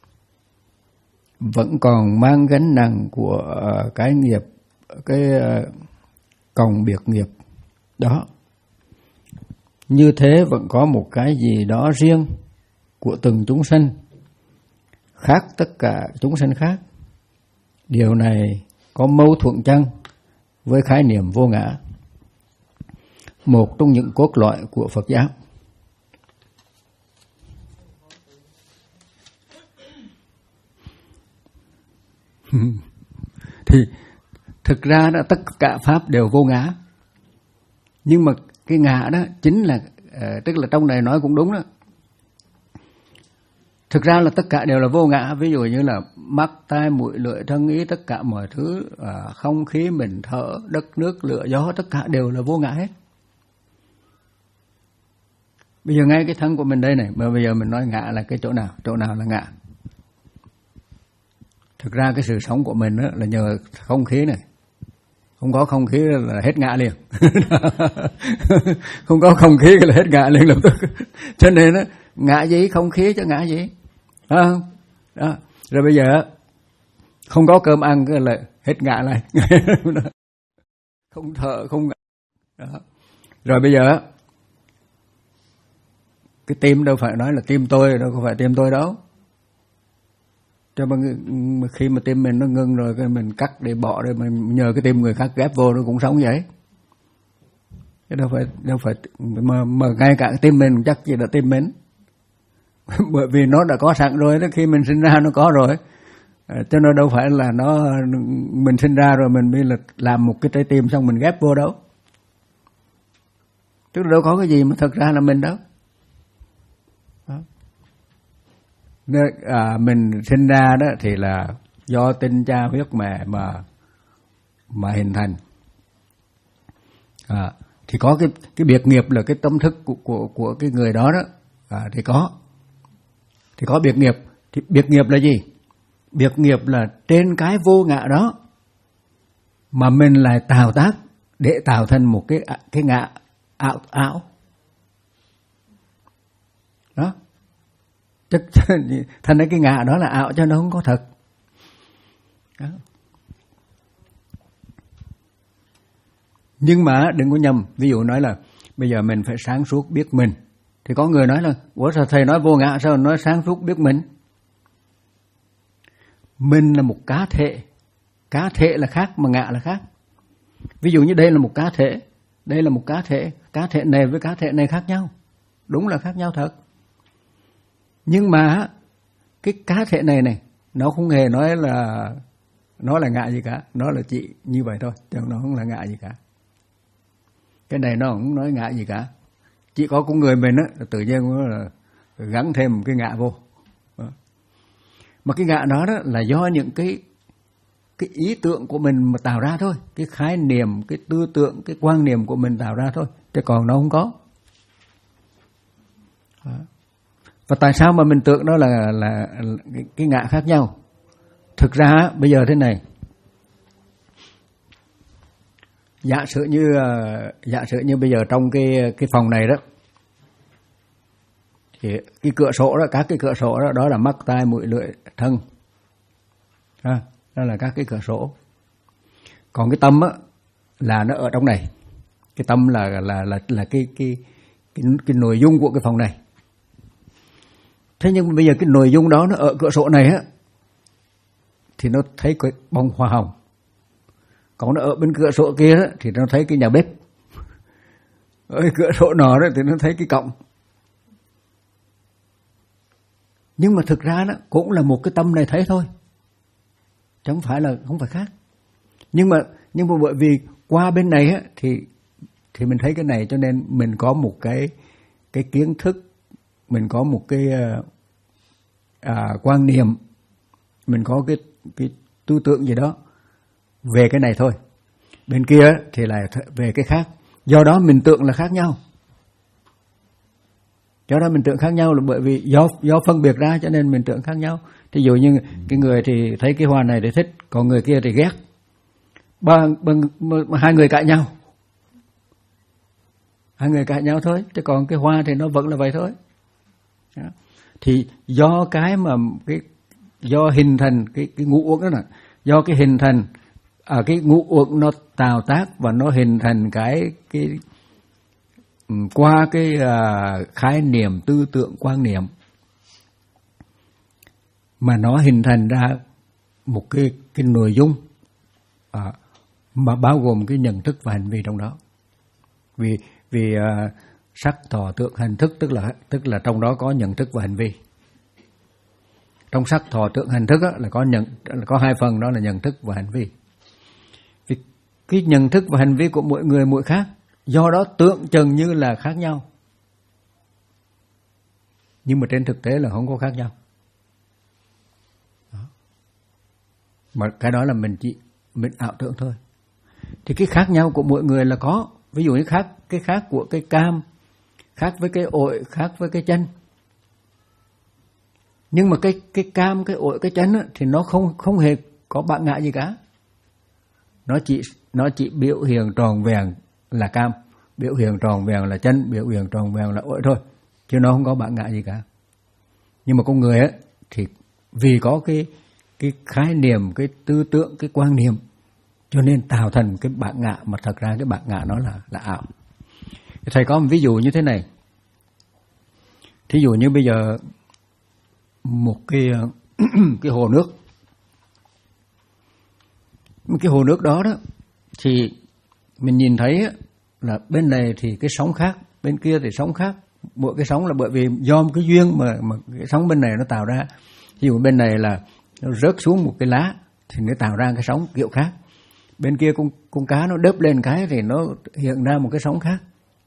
vẫn còn mang gánh nặng của cái nghiệp, cái còng biệt nghiệp đó. Như thế vẫn có một cái gì đó riêng của từng chúng sanh, khác tất cả chúng sanh khác. Điều này có mâu thuẫn chăng với khái niệm vô ngã, một trong những cốt lõi của Phật giáo? Thì thực ra đó, tất cả pháp đều vô ngã, nhưng mà cái ngã đó chính là uh, tức là trong này nói cũng đúng đó, Thực ra là tất cả đều là vô ngã. Ví dụ như là mắt, tai, mũi, lưỡi, thân, ý, tất cả mọi thứ, à, không khí mình thở, đất nước, lửa, gió, tất cả đều là vô ngã hết. Bây giờ ngay cái thân của mình đây này, mà bây giờ mình nói ngã là cái chỗ nào? Chỗ nào là ngã? Thực ra cái sự sống của mình đó là nhờ không khí này. Không có không khí là hết ngã liền. Không có không khí là hết ngã liền lập tức. Cho nên đó, ngã gì? Không khí chứ ngã gì? Đó. Đó. Rồi bây giờ không có cơm ăn là hết ngã lại. Không thở, không ngã. Đó. Rồi bây giờ cái tim đâu phải nói là tim tôi, đâu có phải tim tôi đâu. Cho mà khi mà tim mình nó ngưng rồi cái mình cắt để bỏ rồi mình nhờ cái tim người khác ghép vô nó cũng sống vậy. Chứ đâu phải đâu phải mà mà ngay cả cái tim mình chắc chỉ là tim mình. Bởi vì nó đã có sẵn rồi đó, khi mình sinh ra nó có rồi. Cho nên đâu phải là nó mình sinh ra rồi mình mới là làm một cái trái tim xong mình ghép vô đâu. Chứ đâu có cái gì mà thật ra là mình đâu. Nên, à, mình sinh ra đó thì là do tinh cha huyết mẹ mà mà hình thành. À, thì có cái cái biệt nghiệp là cái tâm thức của của của cái người đó đó, à, thì có thì có biệt nghiệp. Thì biệt nghiệp là gì? Biệt nghiệp là trên cái vô ngã đó mà mình lại tạo tác để tạo thành một cái cái ngã ảo ảo đó. Thành ra cái ngã đó là ảo cho nó không có thật đó. Nhưng mà đừng có nhầm. Ví dụ nói là bây giờ mình phải sáng suốt biết mình, thì có người nói là ủa sao thầy nói vô ngã, sao nói sáng suốt biết mình? Mình là một cá thể. Cá thể là khác mà ngã là khác. Ví dụ như đây là một cá thể, đây là một cá thể. Cá thể này với cá thể này khác nhau. Đúng là khác nhau thật. Nhưng mà cái cá thể này này nó không hề nói là nó là ngã gì cả. Nó là chỉ như vậy thôi, chứ nó không là ngã gì cả. Cái này nó không nói ngã gì cả. Chỉ có con người mình á, tự nhiên nó là gắn thêm một cái ngã vô. Mà cái ngã đó, đó là do những cái cái ý tưởng của mình mà tạo ra thôi. Cái khái niệm, cái tư tưởng, cái quan niệm của mình tạo ra thôi. Chứ còn nó không có. Đó. Và tại sao mà mình tưởng đó là, là, là cái ngã khác nhau? Thực ra bây giờ thế này. Giả sử như giả sử như bây giờ trong cái cái phòng này đó, thì cái cửa sổ đó, các cái cửa sổ đó, đó là mắt, tai, mũi, lưỡi, thân. À, đó là các cái cửa sổ. Còn cái tâm á là nó ở trong này. Cái tâm là là là là cái cái cái cái nội dung của cái phòng này. Thế nhưng bây giờ cái nội dung đó nó ở cửa sổ này á thì nó thấy cái bông hoa hồng. Còn nó ở bên cửa sổ kia đó thì nó thấy cái nhà bếp. Ở cửa sổ nọ đó thì nó thấy cái cọng. Nhưng mà thực ra đó cũng là một cái tâm này thấy thôi. Chứ không phải là không phải khác. Nhưng mà nhưng mà bởi vì qua bên này á thì thì mình thấy cái này, cho nên mình có một cái cái kiến thức, mình có một cái à, quan niệm, mình có cái cái tư tưởng gì đó về cái này thôi. Bên kia thì là về cái khác. Do đó mình tưởng là khác nhau. Do đó mình tưởng khác nhau là bởi vì do do phân biệt ra cho nên mình tưởng khác nhau. Thí dụ như cái người thì thấy cái hoa này thì thích, còn người kia thì ghét. Ba, ba, ba hai người cãi nhau. Hai người cãi nhau thôi, chứ còn cái hoa thì nó vẫn là vậy thôi. Đó. Thì do cái mà cái do hình thành cái cái ngũ uẩn đó là do cái hình thành ở à, cái ngũ uẩn nó tạo tác và nó hình thành cái cái qua cái uh, khái niệm, tư tưởng, quan niệm mà nó hình thành ra một cái cái nội dung uh, mà bao gồm cái nhận thức và hành vi trong đó. Vì vì uh, sắc, thọ, tưởng, hành, thức tức là tức là trong đó có nhận thức và hành vi. Trong sắc, thọ, tưởng, hành, thức á, là có nhận là có hai phần, đó là nhận thức và hành vi. Vì cái nhận thức và hành vi của mỗi người mỗi khác, do đó tưởng chừng như là khác nhau, nhưng mà trên thực tế là không có khác nhau. Mà cái đó là mình chỉ mình ảo tưởng thôi. Thì cái khác nhau của mỗi người là có. Ví dụ như khác cái khác của cái cam, khác với cái ổi, khác với cái chanh. Nhưng mà cái cái cam, cái ổi, cái chanh á, thì nó không không hề có bản ngã gì cả. Nó chỉ nó chỉ biểu hiện tròn vẹn là cam, biểu hiện tròn vẹn là chanh, biểu hiện tròn vẹn là ổi thôi, chứ nó không có bản ngã gì cả. Nhưng mà con người á thì vì có cái cái khái niệm, cái tư tưởng, cái quan niệm, cho nên tạo thành cái bản ngã, mà thật ra cái bản ngã nó là là ảo. Thầy có một ví dụ như thế này. Thí dụ như bây giờ một cái cái hồ nước, một cái hồ nước đó đó thì mình nhìn thấy là bên này thì cái sóng khác, bên kia thì sóng khác. Mỗi cái sóng là bởi vì do một cái duyên mà mà cái sóng bên này nó tạo ra. Ví dụ bên này là nó rớt xuống một cái lá thì nó tạo ra cái sóng kiểu khác. Bên kia con con cá nó đớp lên cái thì nó hiện ra một cái sóng khác.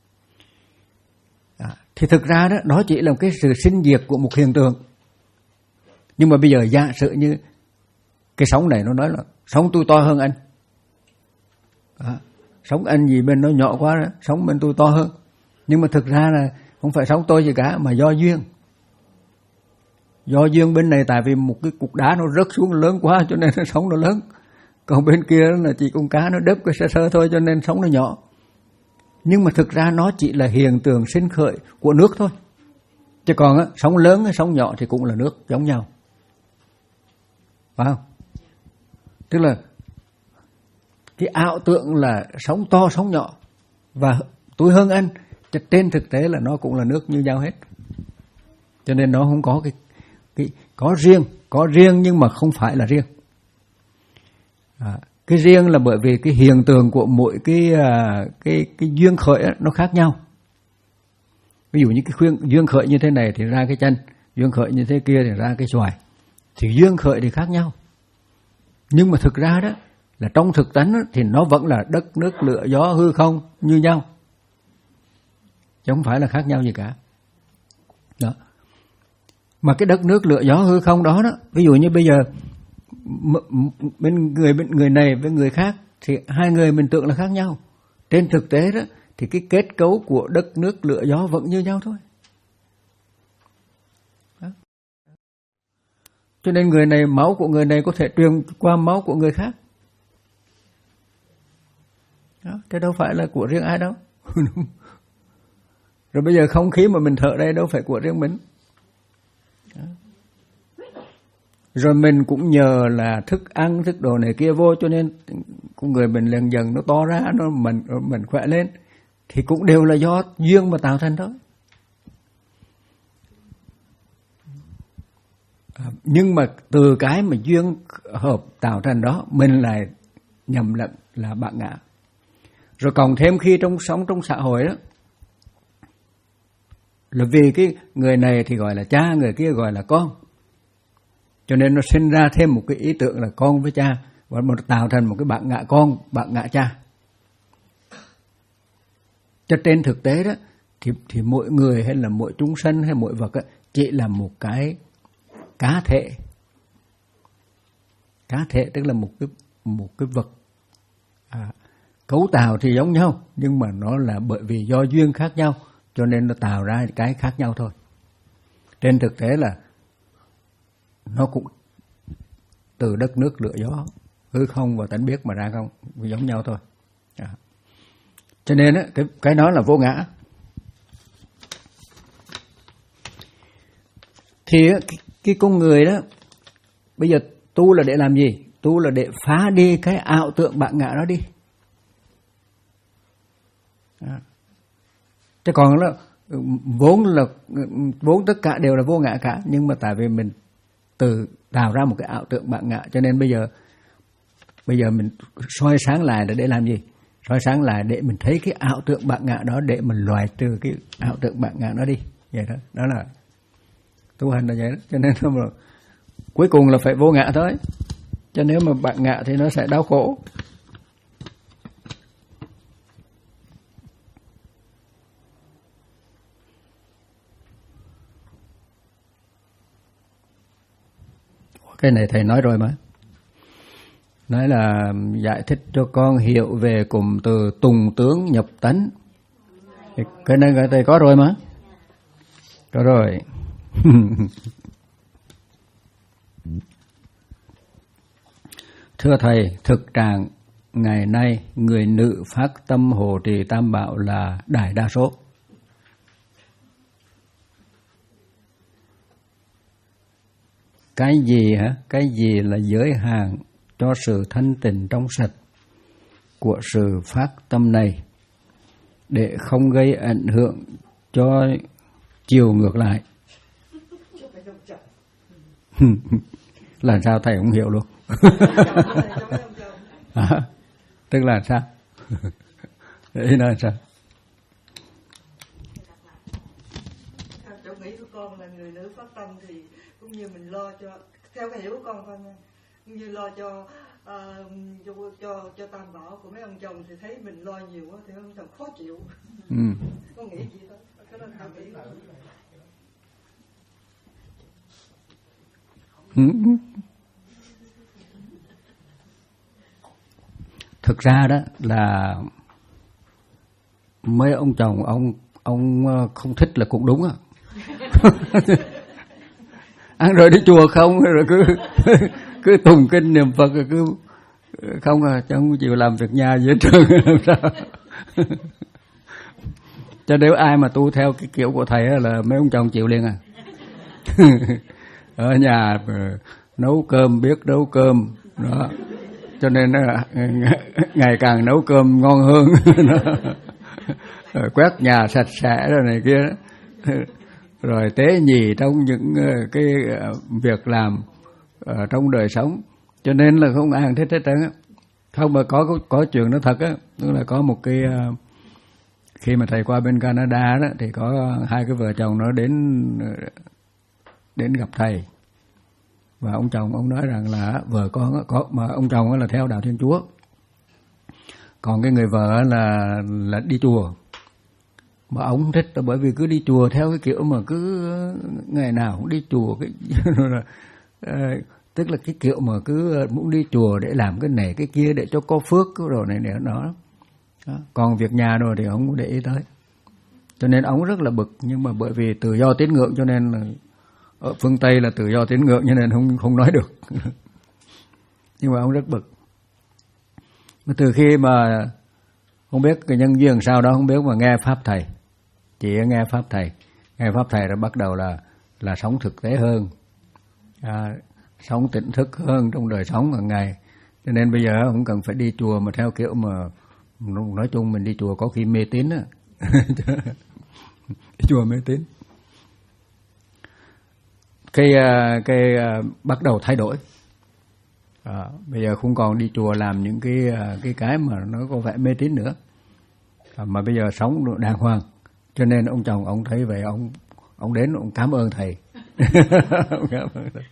À, thì thực ra đó đó chỉ là một cái sự sinh diệt của một hiện tượng. Nhưng mà bây giờ giả sử như cái sóng này nó nói là sóng tôi to hơn anh. À, sóng anh gì bên nó nhỏ quá đó, sóng bên tôi to hơn. Nhưng mà thực ra là không phải sóng tôi gì cả, mà do duyên. Do duyên bên này tại vì một cái cục đá nó rớt xuống lớn quá cho nên sóng nó lớn. Còn bên kia là chỉ con cá nó đớp cái sơ sơ thôi cho nên sóng nó nhỏ. Nhưng mà thực ra nó chỉ là hiện tượng sinh khởi của nước thôi. Chứ còn á, sóng lớn hay sóng nhỏ thì cũng là nước giống nhau. Phải không? Tức là cái ảo tượng là sóng to sóng nhỏ và tôi hơn anh, trên thực tế là nó cũng là nước như nhau hết. Cho nên nó không có cái, cái có riêng, có riêng nhưng mà không phải là riêng. À, cái riêng là bởi vì cái hiện tượng của mỗi cái cái cái duyên khởi ấy, nó khác nhau. Ví dụ như cái khuyên, duyên khởi như thế này thì ra cái chân, duyên khởi như thế kia thì ra cái xoài. Thì duyên khởi thì khác nhau. Nhưng mà thực ra đó là trong thực tánh đó, thì nó vẫn là đất, nước, lửa, gió, hư không như nhau. Chứ không phải là khác nhau gì cả. Đó. Mà cái đất, nước, lửa, gió, hư không đó đó, ví dụ như bây giờ bên người bên người này với người khác thì hai người mình tưởng là khác nhau. Trên thực tế đó thì cái kết cấu của đất, nước, lửa, gió vẫn như nhau thôi. Đó. Cho nên người này, máu của người này có thể truyền qua máu của người khác. Đó. Thế đâu phải là của riêng ai đâu. Rồi bây giờ không khí mà mình thở đây đâu phải của riêng mình. Đó. Rồi mình cũng nhờ là thức ăn, thức đồ này kia vô cho nên con người mình dần dần nó to ra, nó mình mình khỏe lên. Thì cũng đều là do duyên mà tạo thành thôi. À, nhưng mà từ cái mà duyên hợp tạo thành đó mình lại nhầm lẫn là bản ngã. Rồi còn thêm khi trong sống trong xã hội đó là vì cái người này thì gọi là cha, người kia gọi là con. Cho nên nó sinh ra thêm một cái ý tưởng là con với cha và nó tạo thành một cái bản ngã con, bản ngã cha. Cho trên thực tế đó thì, thì mỗi người hay là mỗi chúng sanh hay mỗi vật ấy, chỉ là một cái cá thể. Cá thể tức là một cái một cái vật à, cấu tạo thì giống nhau nhưng mà nó là bởi vì do duyên khác nhau cho nên nó tạo ra cái khác nhau thôi. Trên thực tế là nó cũng từ đất, nước, lửa, gió, hư không và tánh biết mà ra không, giống nhau thôi. À. Cho nên á, cái cái đó là vô ngã. Thì á, cái, cái con người đó bây giờ tu là để làm gì? Tu là để phá đi cái ảo tượng bản ngã đó đi. À. Chứ còn là vốn là vốn tất cả đều là vô ngã cả, nhưng mà tại vì mình từ tạo ra một cái ảo tượng bản ngã cho nên bây giờ bây giờ mình soi sáng lại là để làm gì? Soi sáng lại để mình thấy cái ảo tượng bản ngã đó để mình loại trừ cái ảo tượng bản ngã đó đi. Vậy đó, đó là tu hành là vậy đó. Cho nên là cuối cùng là phải vô ngã thôi. Cho nếu mà bản ngã thì nó sẽ đau khổ. Cái này thầy nói rồi mà. nói là giải thích cho con hiểu về cụm từ tùng tướng nhập tánh. Cái này thầy có rồi mà. Có rồi. Thưa thầy, thực trạng ngày nay người nữ phát tâm hộ trì tam bảo là đại đa số. Cái gì hả? Cái gì là giới hạn cho sự thanh tịnh trong sạch của sự phát tâm này để không gây ảnh hưởng cho chiều ngược lại? Là sao thầy không hiểu luôn. À, tức là sao? Đấy là sao? Chỗ nghĩ của con là người nữ phát tâm thì cũng như mình lo cho, theo cái hiểu của con thôi nha, cũng như lo cho uh, cho, cho cho tam bảo của mấy ông chồng thì thấy mình lo nhiều quá thì ông chồng khó chịu. Ừ. Con nghĩ gì đó, cái đó theo nghĩ. Ừ. Thực ra đó là mấy ông chồng ông ông không thích là cũng đúng á. Ăn rồi đi chùa không rồi cứ cứ tùng kinh niệm Phật rồi cứ không à, chẳng chịu làm việc nhà gì hết trơn làm sao. Cho nếu ai mà tu theo cái kiểu của thầy là mấy ông chồng chịu liền à. Ở nhà nấu cơm, biết nấu cơm đó, cho nên ngày càng nấu cơm ngon hơn. Quét nhà sạch sẽ rồi này kia, rồi tế nhị trong những cái việc làm ở trong đời sống, cho nên là không ai thích hết trơn á. Không mà có, có có chuyện nó thật á, tức là có một cái khi mà thầy qua bên Canada đó thì có hai cái vợ chồng nó đến đến gặp thầy, và ông chồng ông nói rằng là vợ con có, mà ông chồng là theo đạo Thiên Chúa, còn cái người vợ là là đi chùa. Mà ông không thích là bởi vì cứ đi chùa theo cái kiểu mà cứ ngày nào cũng đi chùa cái tức là cái kiểu mà cứ muốn đi chùa để làm cái này cái kia để cho có phước rồi này nọ đó. Còn việc nhà rồi thì ông không để ý tới, cho nên ông rất là bực. Nhưng mà bởi vì tự do tín ngưỡng cho nên là ở phương Tây là tự do tín ngưỡng cho nên không không nói được. Nhưng mà ông rất bực. Mà từ khi mà không biết cái nhân duyên sao đó không biết mà nghe pháp thầy, chỉ nghe pháp thầy, nghe pháp thầy rồi bắt đầu là là sống thực tế hơn, à, sống tỉnh thức hơn trong đời sống hàng ngày. Cho nên bây giờ không cần phải đi chùa mà theo kiểu mà nói chung mình đi chùa có khi mê tín á. Đi chùa mê tín. Cái cái bắt đầu thay đổi. À, bây giờ không còn đi chùa làm những cái cái cái mà nó có vẻ mê tín nữa, à, mà bây giờ sống đàng hoàng. Cho nên ông chồng ông thấy vậy, ông ông đến ông cảm ơn thầy. Ông cảm ơn thầy.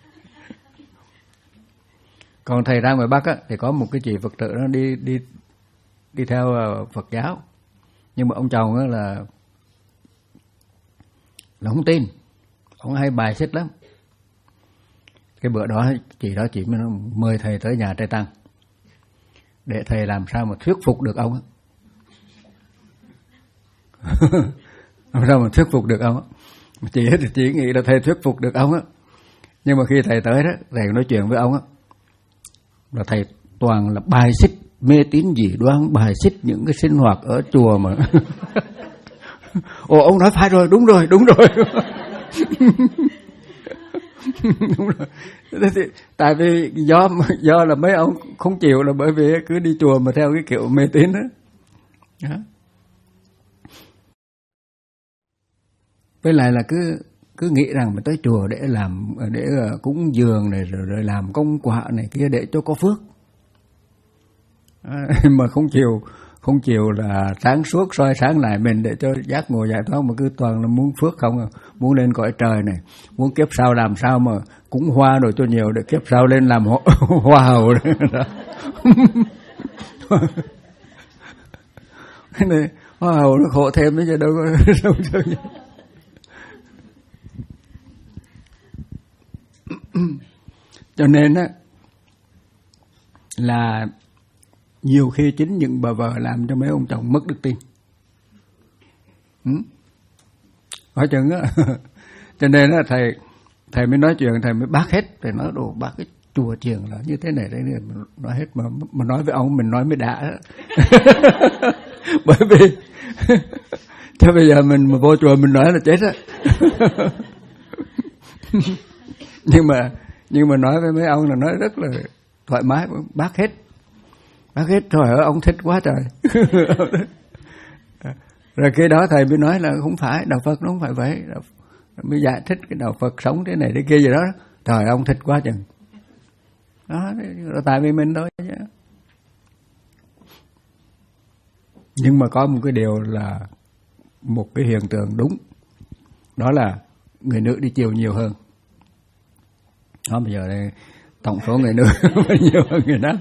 Còn thầy ra ngoài Bắc á, thì có một cái chị Phật tử nó đi đi đi theo Phật giáo, nhưng mà ông chồng á là là không tin, ông hay bài xích lắm. Cái bữa đó chị đó chị mới mời thầy tới nhà trai tăng để thầy làm sao mà thuyết phục được ông á. Làm sao mà thuyết phục được ông á. Chị thì chỉ nghĩ là thầy thuyết phục được ông á, nhưng mà khi thầy tới đó thầy nói chuyện với ông á là thầy toàn là bài xích mê tín dị đoan, bài xích những cái sinh hoạt ở chùa mà. Ồ, ông nói phải rồi, đúng rồi, đúng rồi. Đúng rồi. Thì, tại vì do do là mấy ông không chịu là bởi vì cứ đi chùa mà theo cái kiểu mê tín đó. Đó. Với lại là cứ cứ nghĩ rằng mình tới chùa để làm để cúng dường này rồi, rồi làm công quả này kia để cho có phước. À, mà không chịu không chịu là sáng suốt soi sáng lại mình để cho giác ngộ giải thoát, mà cứ toàn là muốn phước không à. Muốn lên cõi trời này, muốn kiếp sau làm sao mà cúng hoa rồi cho nhiều để kiếp sau lên làm hoa, hoa hậu đó. Cái này hoa hậu nó khổ thêm chứ đâu có đâu đâu. Cho nên á, là nhiều khi chính những bà vợ làm cho mấy ông chồng mất đức tin. Ừ? Hỏi chừng á. Cho nên á thầy thầy mới nói chuyện, thầy mới bác hết, thầy nói đồ bác cái chùa chiền là như thế này thế này, nói hết mà mà nói với ông mình nói mới đã. Bởi vì cho bây giờ mình mà vô chùa mình nói là chết á. nhưng mà nhưng mà nói với mấy ông là nói rất là thoải mái, bác hết bác hết rồi ở ông thích quá trời. Rồi cái đó thầy mới nói là không phải, đạo Phật nó không phải vậy, mới giải thích cái đạo Phật sống thế này thế kia gì đó, trời ông thích quá chừng đó, đó tại vì mình thôi chứ. Nhưng mà có một cái điều là một cái hiện tượng đúng, đó là người nữ đi chiều nhiều hơn. Đó, bây giờ đây tổng số người nữ nhiều hơn người nam.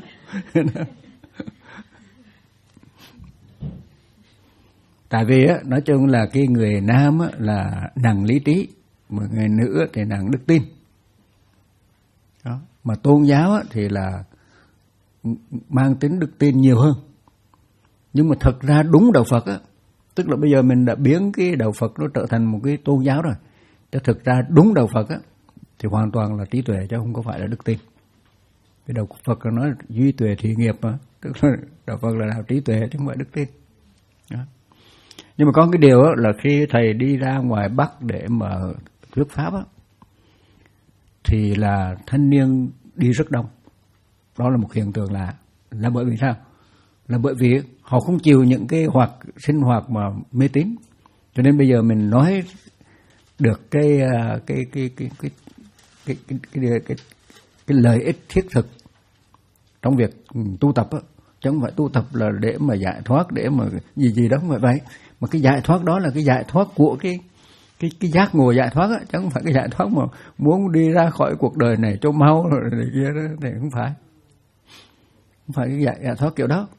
Tại vì á, nói chung là cái người nam á, là nặng lý trí, mà người nữ á, thì nặng đức tin. Đó. Mà tôn giáo á, thì là mang tính đức tin nhiều hơn. Nhưng mà thật ra đúng đạo Phật á, tức là bây giờ mình đã biến cái đạo Phật nó trở thành một cái tôn giáo rồi. Chứ thực ra đúng đạo Phật á, thì hoàn toàn là trí tuệ chứ không có phải là đức tin. Cái đạo Phật là nói duy tuệ thị nghiệp mà, tức là đạo Phật là đạo trí tuệ chứ không phải đức tin. Đó. Nhưng mà có cái điều là khi thầy đi ra ngoài Bắc để mà thuyết pháp á, thì là thanh niên đi rất đông. Đó là một hiện tượng lạ. Là bởi vì sao? Là bởi vì họ không chịu những cái hoạt sinh hoạt mà mê tín. Cho nên bây giờ mình nói được cái cái cái cái cái cái cái cái, cái, cái, cái lợi ích thiết thực trong việc tu tập á, chứ không phải tu tập là để mà giải thoát, để mà gì gì đó, không phải vậy. Mà cái giải thoát đó là cái giải thoát của cái cái cái giác ngộ giải thoát á, chứ không phải cái giải thoát mà muốn đi ra khỏi cuộc đời này cho mau rồi này kia đó, thì không phải. Không phải cái giải, giải thoát kiểu đó.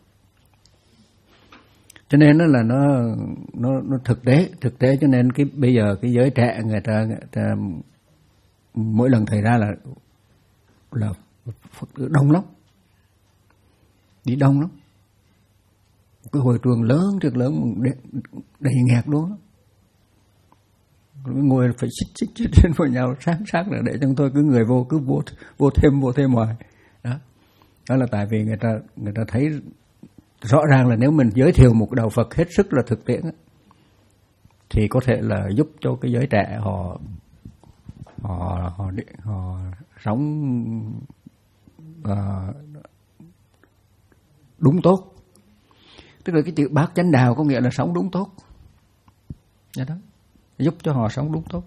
Cho nên nó là nó nó nó thực tế, thực tế cho nên cái bây giờ cái giới trẻ người ta, người ta mỗi lần thầy ra là là Phật tử đông lắm. Đi đông lắm. Cái hội trường lớn rất lớn đầy nghẹt luôn. Ngồi phải xích xích xích lên vào nhau sáng sáng là để cho tôi cứ người vô cứ vô vô thêm vô thêm hoài. Đó. Đó là tại vì người ta người ta thấy rõ ràng là nếu mình giới thiệu một đạo Phật hết sức là thực tiễn thì có thể là giúp cho cái giới trẻ họ họ họ họ sống uh, đúng tốt. Tức là cái chữ bát chánh đạo có nghĩa là sống đúng tốt. Vậy đó. Giúp cho họ sống đúng tốt.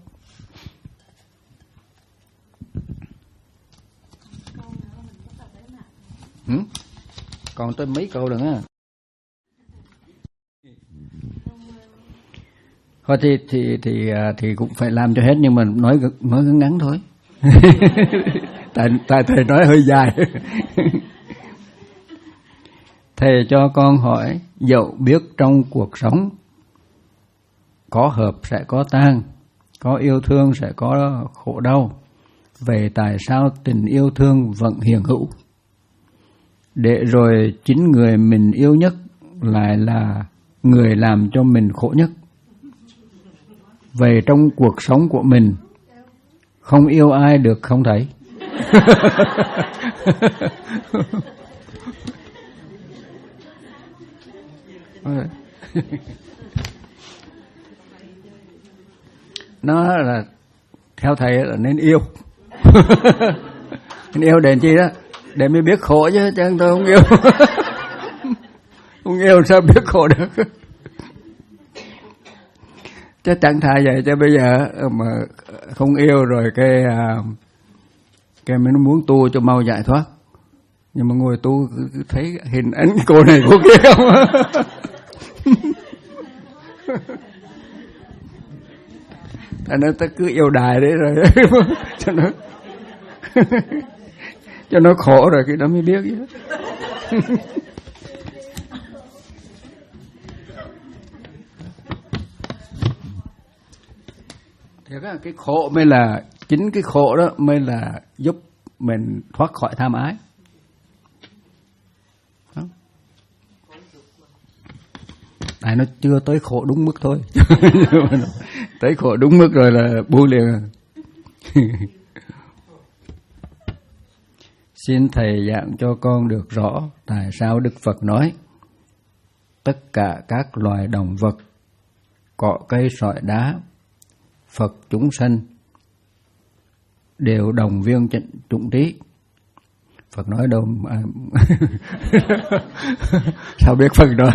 Ừ? Còn tới mấy câu nữa á. Thôi thì thì thì thì cũng phải làm cho hết, nhưng mà nói nói ngắn ngắn thôi. tại tại thầy nói hơi dài. Thầy cho con hỏi, dẫu biết trong cuộc sống có hợp sẽ có tan, có yêu thương sẽ có khổ đau, vậy tại sao tình yêu thương vẫn hiện hữu? Để rồi chính người mình yêu nhất lại là người làm cho mình khổ nhất. Vậy trong cuộc sống của mình không yêu ai được không thầy? Nó là theo thầy là nên yêu. Nên yêu để chi đó? Để mới biết khổ chứ, chứ tôi không yêu. Không yêu sao biết khổ được. Chứ chẳng thà vậy, chứ bây giờ mà không yêu rồi cái cái mình muốn tu cho mau giải thoát, nhưng mà ngồi tu cứ thấy hình ảnh cô này cô kia không. Thành ra ta cứ yêu đài đấy rồi. cho nó cho nó khổ rồi cái đó mới biết chứ. Thiệt á, cái khổ mới là, chính cái khổ đó mới là giúp mình thoát khỏi tham ái. tại nó chưa tới khổ đúng mức thôi. Tới khổ đúng mức rồi là buông liền. Xin thầy giảng cho con được rõ tại sao Đức Phật nói tất cả các loài động vật, cỏ cây sỏi đá, Phật chúng sanh đều đồng viên chủng trí. Phật nói đâu mà... Sao biết Phật nói?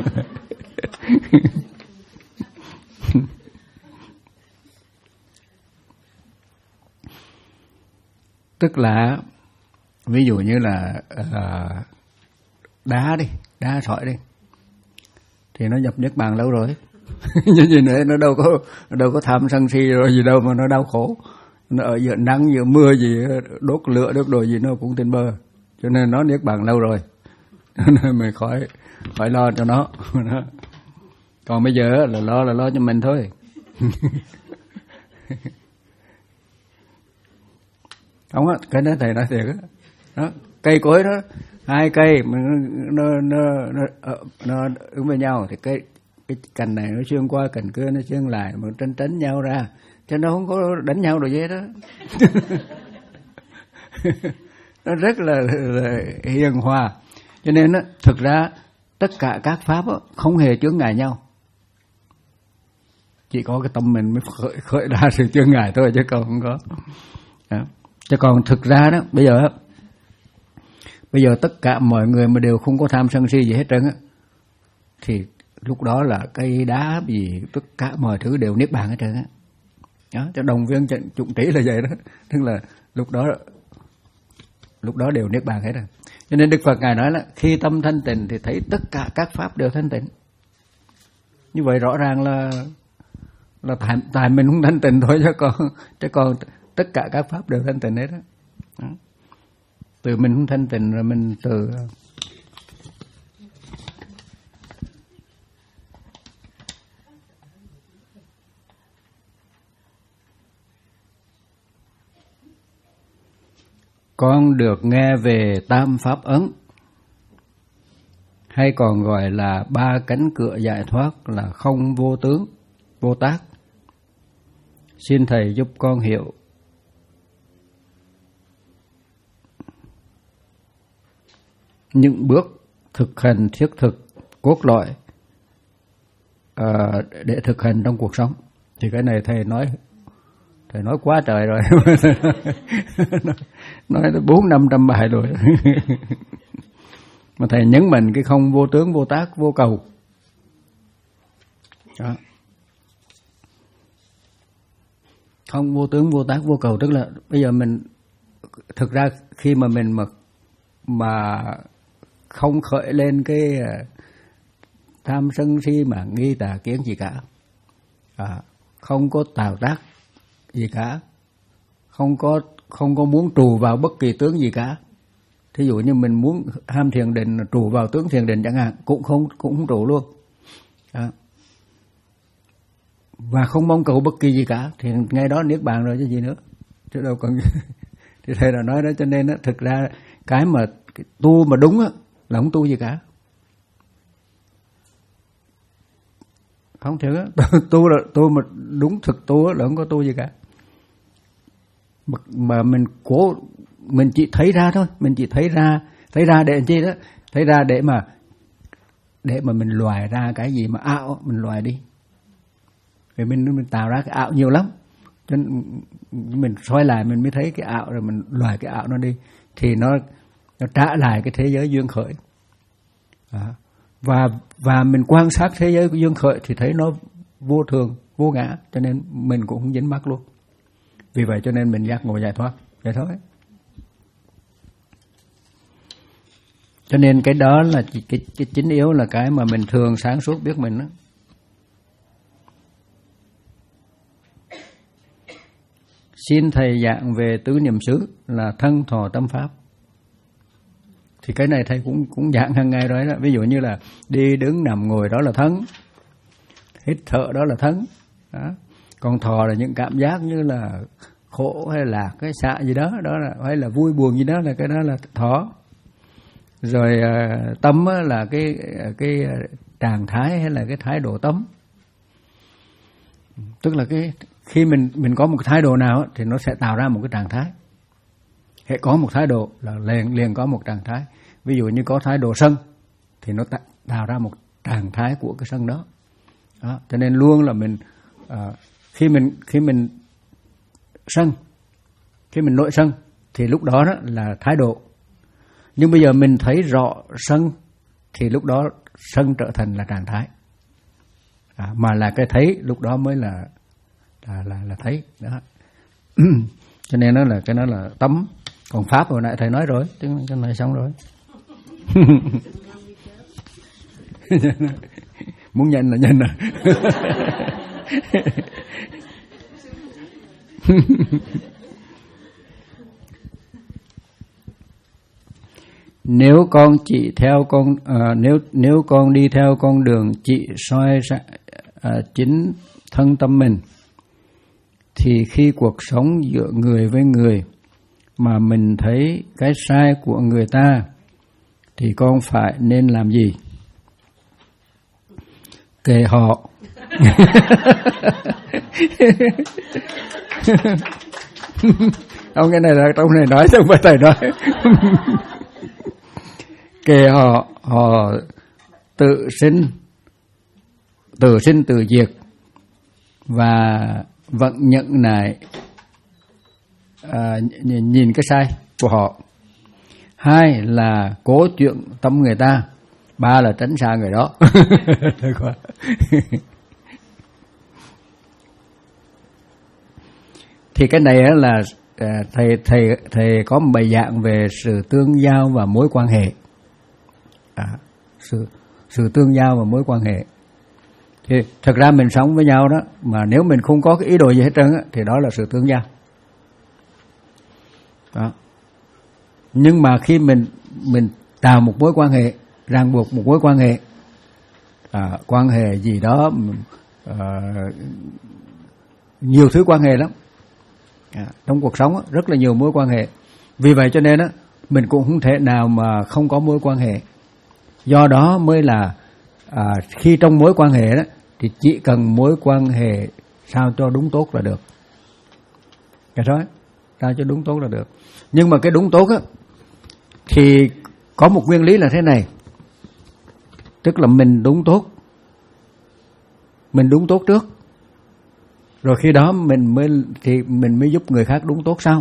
Tức là ví dụ như là uh, đá đi, đá sỏi đi, thì nó nhập Niết Bàn lâu rồi. Như gì nữa, nó đâu có nó đâu có tham sân si rồi gì đâu mà nó đau khổ. Nó ở giữa nắng giữa mưa gì, đốt lửa đốt đồ gì nó cũng trên bờ, cho nên nó Niết Bàn lâu rồi. Nên mình khỏi khỏi lo cho nó. Còn bây giờ là lo là lo cho mình thôi. Không á, cái đó thầy nói thiệt á. Đó, cây cối đó, hai cây mà nó nó nó nó, nó ứng với nhau thì cái cái cành này nó xuyên qua cành kia nó xuyên lại mà tránh tránh nhau ra, cho nó không có đánh nhau rồi vậy đó. Nó rất là, là hiền hòa, cho nên đó, thực ra tất cả các pháp đó, không hề chướng ngại nhau, chỉ có cái tâm mình mới khởi, khởi ra sự chướng ngại thôi, chứ còn không có. Đó. Chứ còn thực ra đó bây giờ bây giờ tất cả mọi người mà đều không có tham sân si gì hết trơn á, thì lúc đó là cây đá gì tất cả mọi thứ đều Niết Bàn hết trơn á. Đó, cho đồng viên chủng trí là vậy đó, tức là lúc đó lúc đó đều Niết Bàn hết rồi. Cho nên Đức Phật ngài nói là khi tâm thanh tịnh thì thấy tất cả các pháp đều thanh tịnh. Như vậy rõ ràng là là tại, tại mình không thanh tịnh thôi, chứ còn chứ còn tất cả các pháp đều thanh tịnh hết đó. Đó. Từ mình không thanh tịnh rồi mình từ con được nghe về tam pháp ấn, hay còn gọi là ba cánh cửa giải thoát, là không vô tướng, vô tác. Xin thầy giúp con hiểu những bước thực hành thiết thực cốt lõi uh, để thực hành trong cuộc sống. Thì cái này thầy nói thầy nói quá trời rồi. Nói tới bốn năm trăm bài rồi. Mà thầy nhấn mạnh cái không vô tướng, vô tác, vô cầu. Đó. Không vô tướng, vô tác, vô cầu, tức là bây giờ mình thực ra khi mà mình mà mà không khởi lên cái tham sân si mà nghi tà kiến gì cả, à, không có tạo tác gì cả, không có không có muốn trù vào bất kỳ tướng gì cả. Thí dụ như mình muốn ham thiền định trù vào tướng thiền định chẳng hạn, cũng không cũng không trù luôn. À. Và không mong cầu bất kỳ gì cả thì ngay đó Niết Bàn rồi chứ gì nữa, chứ đâu còn. Thì thầy đã nói đó, cho nên đó, thực ra cái mà cái tu mà đúng á là không tu gì cả. Không thiệt á, tu là tu mà đúng thực tu á là không có tu gì cả. Mà, mà mình cố mình chỉ thấy ra thôi, mình chỉ thấy ra thấy ra để chi đó, thấy ra để mà để mà mình loại ra cái gì mà ảo mình loại đi. Vì mình mình tạo ra cái ảo nhiều lắm, cho nên mình soi lại mình mới thấy cái ảo, rồi mình loại cái ảo nó đi thì nó nó trả lại cái thế giới duyên khởi. À, và và mình quan sát thế giới của duyên khởi thì thấy nó vô thường, vô ngã, cho nên mình cũng không dính mắc luôn. Vì vậy cho nên mình giác ngộ giải thoát, vậy thôi. Cho nên cái đó là cái, cái, cái chính yếu, là cái mà mình thường sáng suốt biết mình đó. Xin thầy giảng về tứ niệm xứ là thân thọ tâm pháp. Thì cái này thầy cũng cũng giảng hàng ngày rồi đó. Ví dụ như là đi đứng nằm ngồi đó là thân, hít thở đó là thân đó. Còn thọ là những cảm giác như là khổ hay là cái xạ gì đó, đó là hay là vui buồn gì đó, là cái đó là thọ. Rồi uh, tâm là cái cái trạng thái hay là cái thái độ tâm. Tức là cái khi mình mình có một cái thái độ nào thì nó sẽ tạo ra một cái trạng thái. Hệ có một thái độ là liền liền có một trạng thái. Ví dụ như có thái độ sân thì nó tạo ra một trạng thái của cái sân đó. Đó, cho nên luôn là mình à, khi mình khi mình sân, khi mình nổi sân thì lúc đó, đó là thái độ. Nhưng bây giờ mình thấy rõ sân thì lúc đó sân trở thành là trạng thái. À, mà là cái thấy lúc đó mới là là là, là thấy đó. Cho nên nó là cái nó là tấm. Còn pháp hồi nãy thầy nói rồi, cái này xong rồi. Muốn nhận là nhận à. Nếu con chỉ theo con à, nếu nếu con đi theo con đường chỉ soi à, chính thân tâm mình, thì khi cuộc sống giữa người với người mà mình thấy cái sai của người ta thì con phải nên làm gì? Kệ họ. Ông cái này là trong này nói chứ không phải thầy nói. Kệ họ, họ tự sinh tự sinh tự diệt và vẫn nhận lại à, nhìn, nhìn cái sai của họ. Hai là cố chuyện tâm người ta. Ba là tránh xa người đó. Thì cái này là thầy thầy thầy có một bài giảng về sự tương giao và mối quan hệ. À, sự sự tương giao và mối quan hệ. Thì thật ra mình sống với nhau đó, mà nếu mình không có cái ý đồ gì hết trơn á, thì đó là sự tương giao. Đó. Nhưng mà khi mình mình tạo một mối quan hệ, ràng buộc một mối quan hệ, à, quan hệ gì đó, à, nhiều thứ quan hệ lắm. À, trong cuộc sống á, rất là nhiều mối quan hệ. Vì vậy cho nên á, mình cũng không thể nào mà không có mối quan hệ. Do đó mới là à, khi trong mối quan hệ đó thì chỉ cần mối quan hệ sao cho đúng tốt là được. Cái đó sao cho đúng tốt là được. Nhưng mà cái đúng tốt á thì có một nguyên lý là thế này. Tức là mình đúng tốt, mình đúng tốt trước, rồi khi đó mình mới thì mình mới giúp người khác đúng tốt sau.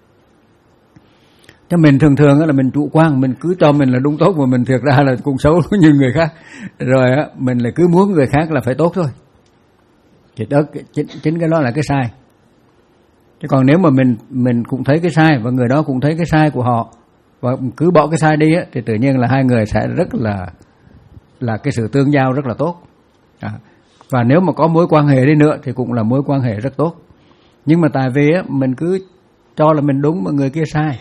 Chứ mình thường thường là mình chủ quan, mình cứ cho mình là đúng tốt mà mình thiệt ra là cũng xấu như người khác. Rồi á mình lại cứ muốn người khác là phải tốt thôi. Thì đó, chính, chính cái đó là cái sai. Chứ còn nếu mà mình mình cũng thấy cái sai và người đó cũng thấy cái sai của họ và cứ bỏ cái sai đi á, thì tự nhiên là hai người sẽ rất là là cái sự tương giao rất là tốt. À, và nếu mà có mối quan hệ đi nữa thì cũng là mối quan hệ rất tốt. Nhưng mà tại vì á mình cứ cho là mình đúng mà người kia sai,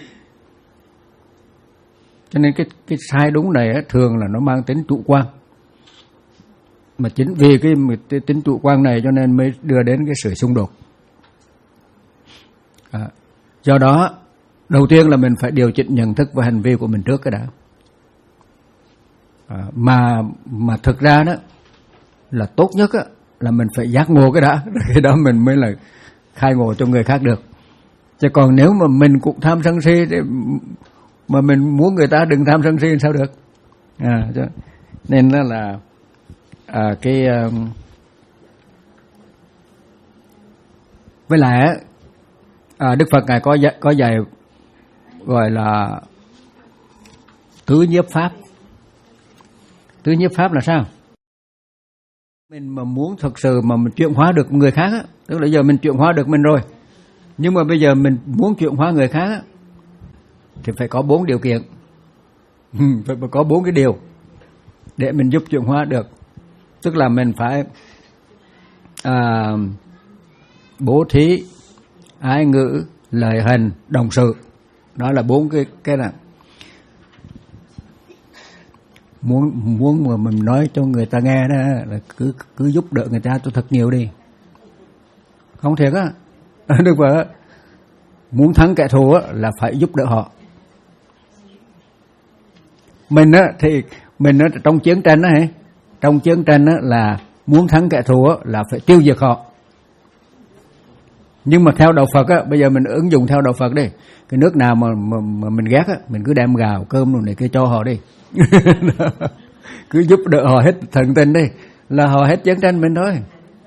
cho nên cái cái sai đúng này á, thường là nó mang tính chủ quan. Mà chính vì cái, cái tính chủ quan này cho nên mới đưa đến cái sự xung đột. À, do đó đầu tiên là mình phải điều chỉnh nhận thức và hành vi của mình trước cái đã. À, mà mà thực ra đó là tốt nhất á, là mình phải giác ngộ cái đã, rồi cái đó mình mới là khai ngộ cho người khác được. Chứ còn nếu mà mình cũng tham sân si thì mà mình muốn người ta đừng tham sân si sao được. À, cho, nên đó là à, cái uh, với lại à, Đức Phật ngài có có dạy gọi là tứ nhiếp pháp. Tứ nhiếp pháp là sao? Mình mà muốn thực sự mà mình chuyển hóa được người khác á, tức là giờ mình chuyển hóa được mình rồi, nhưng mà bây giờ mình muốn chuyển hóa người khác á, thì phải có bốn điều kiện. Phải có bốn cái điều để mình giúp chuyển hóa được. Tức là mình phải à, bố thí, ái ngữ, lời hành, đồng sự. Đó là bốn cái cái này. Muốn muốn mà mình nói cho người ta nghe đó là cứ cứ giúp đỡ người ta cho thật nhiều đi. Không thiệt á. Được vậy. Muốn thắng kẻ thù á là phải giúp đỡ họ. Mình á thì mình á trong chiến tranh á trong chiến tranh á, là muốn thắng kẻ thù á, là phải tiêu diệt họ. Nhưng mà theo đạo Phật á, bây giờ mình ứng dụng theo đạo Phật đi, cái nước nào mà, mà, mà mình ghét á, mình cứ đem gạo cơm rồi này kia cho họ đi. Cứ giúp đỡ họ hết thần tình đi, là họ hết chiến tranh mình thôi.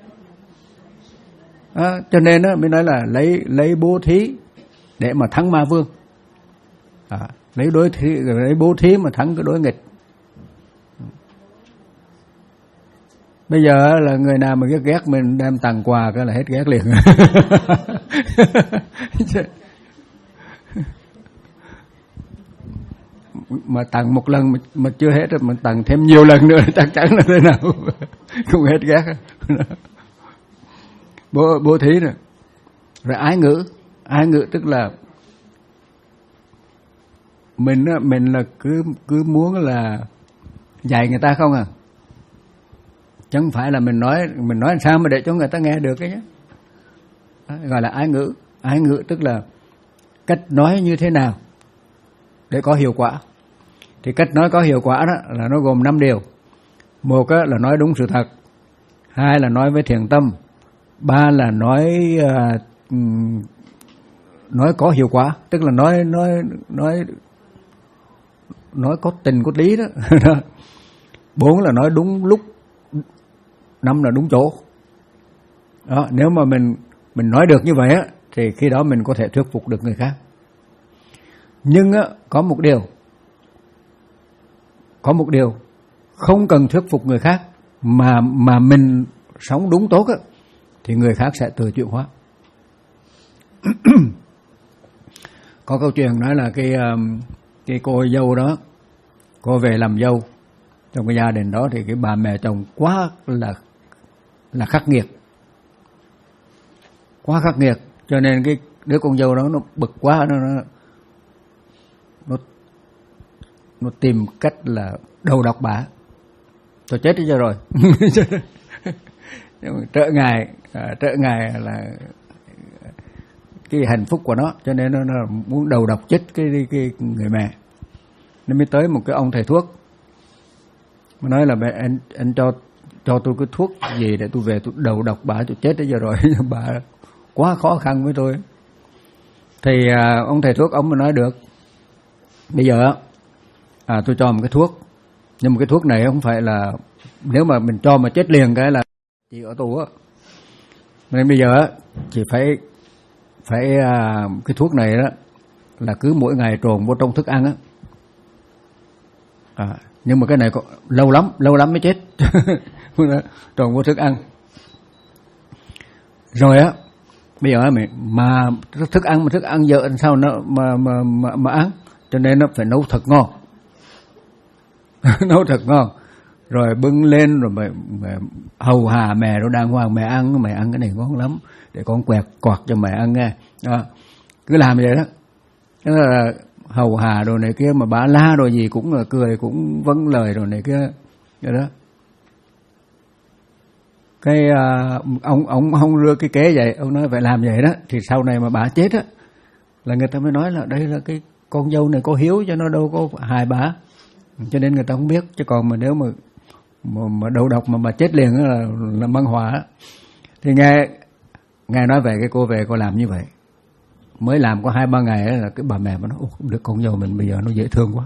À, cho nên á, mình nói là lấy lấy bố thí để mà thắng ma vương. À, lấy đối thí, lấy bố thí mà thắng cái đối nghịch. Bây giờ là người nào mà ghét ghét mình đem tặng quà cái là hết ghét liền. Mà tặng một lần mà, mà chưa hết rồi, mà tặng thêm nhiều lần nữa chắc chắn là thế nào không hết ghét. Bố, bố thí nữa. Rồi ái ngữ. Ái ngữ tức là mình mình là cứ cứ muốn là dạy người ta không à, chẳng phải là mình nói mình nói làm sao mà để cho người ta nghe được cái nhé. Đó, gọi là ái ngữ. Ái ngữ tức là cách nói như thế nào để có hiệu quả. Thì cách nói có hiệu quả đó là nó gồm năm điều. Một là nói đúng sự thật, hai là nói với thiện tâm, ba là nói uh, nói có hiệu quả, tức là nói nói nói nói có tình có lý đó. Bốn là nói đúng lúc, năm là đúng chỗ. Đó, nếu mà mình mình nói được như vậy á, thì khi đó mình có thể thuyết phục được người khác. Nhưng á, có một điều, có một điều không cần thuyết phục người khác mà mà mình sống đúng tốt á, thì người khác sẽ tự chuyển hóa. Có câu chuyện nói là cái cái cô dâu đó, cô về làm dâu trong cái gia đình đó, thì cái bà mẹ chồng quá là là khắc nghiệt, quá khắc nghiệt, cho nên cái đứa con dâu đó nó bực quá, nó nó nó, nó tìm cách là đầu độc bà, tôi chết đi cho rồi. Trợ ngài trợ ngài là cái hạnh phúc của nó, cho nên nó, nó muốn đầu độc chết cái, cái, cái người mẹ. Nó mới tới một cái ông thầy thuốc, mà nói là anh anh cho cho tôi cái thuốc gì để tôi về tôi đầu độc bà, tôi chết tới giờ rồi. Bà quá khó khăn với tôi. Thì à, ông thầy thuốc ông mới nói được, bây giờ à, tôi cho một cái thuốc, nhưng mà cái thuốc này không phải là nếu mà mình cho mà chết liền cái là chị ở tù á, nên bây giờ chị phải phải à, cái thuốc này đó là cứ mỗi ngày trộn vô trong thức ăn á. À, nhưng mà cái này có, lâu lắm lâu lắm mới chết. Trộn vô thức ăn rồi á, bây giờ mình mà thức ăn mà thức ăn dở làm sao nó mà mà mà, mà ăn, cho nên nó phải nấu thật ngon. Nấu thật ngon rồi bưng lên rồi mẹ, mẹ hầu hà mẹ rồi đàng hoàng, mẹ ăn mẹ ăn cái này ngon lắm để con quẹt quạt cho mẹ ăn nghe. Đó, cứ làm vậy đó. Đó là hầu hà rồi này kia, mà bà la rồi gì cũng là cười, cũng vâng lời rồi này kia vậy đó. Cái uh, ông ông ông đưa cái kế vậy, ông nói phải làm vậy đó, thì sau này mà bà chết á là người ta mới nói là đây là cái con dâu này có hiếu, cho nó đâu có hại bà, cho nên người ta không biết. Chứ còn mà nếu mà mà, mà đầu độc mà mà chết liền là là mang họa. Thì nghe nghe nói về cái cô về cô làm như vậy, mới làm có hai ba ngày là cái bà mẹ mà nói được con dâu mình bây giờ nó dễ thương quá.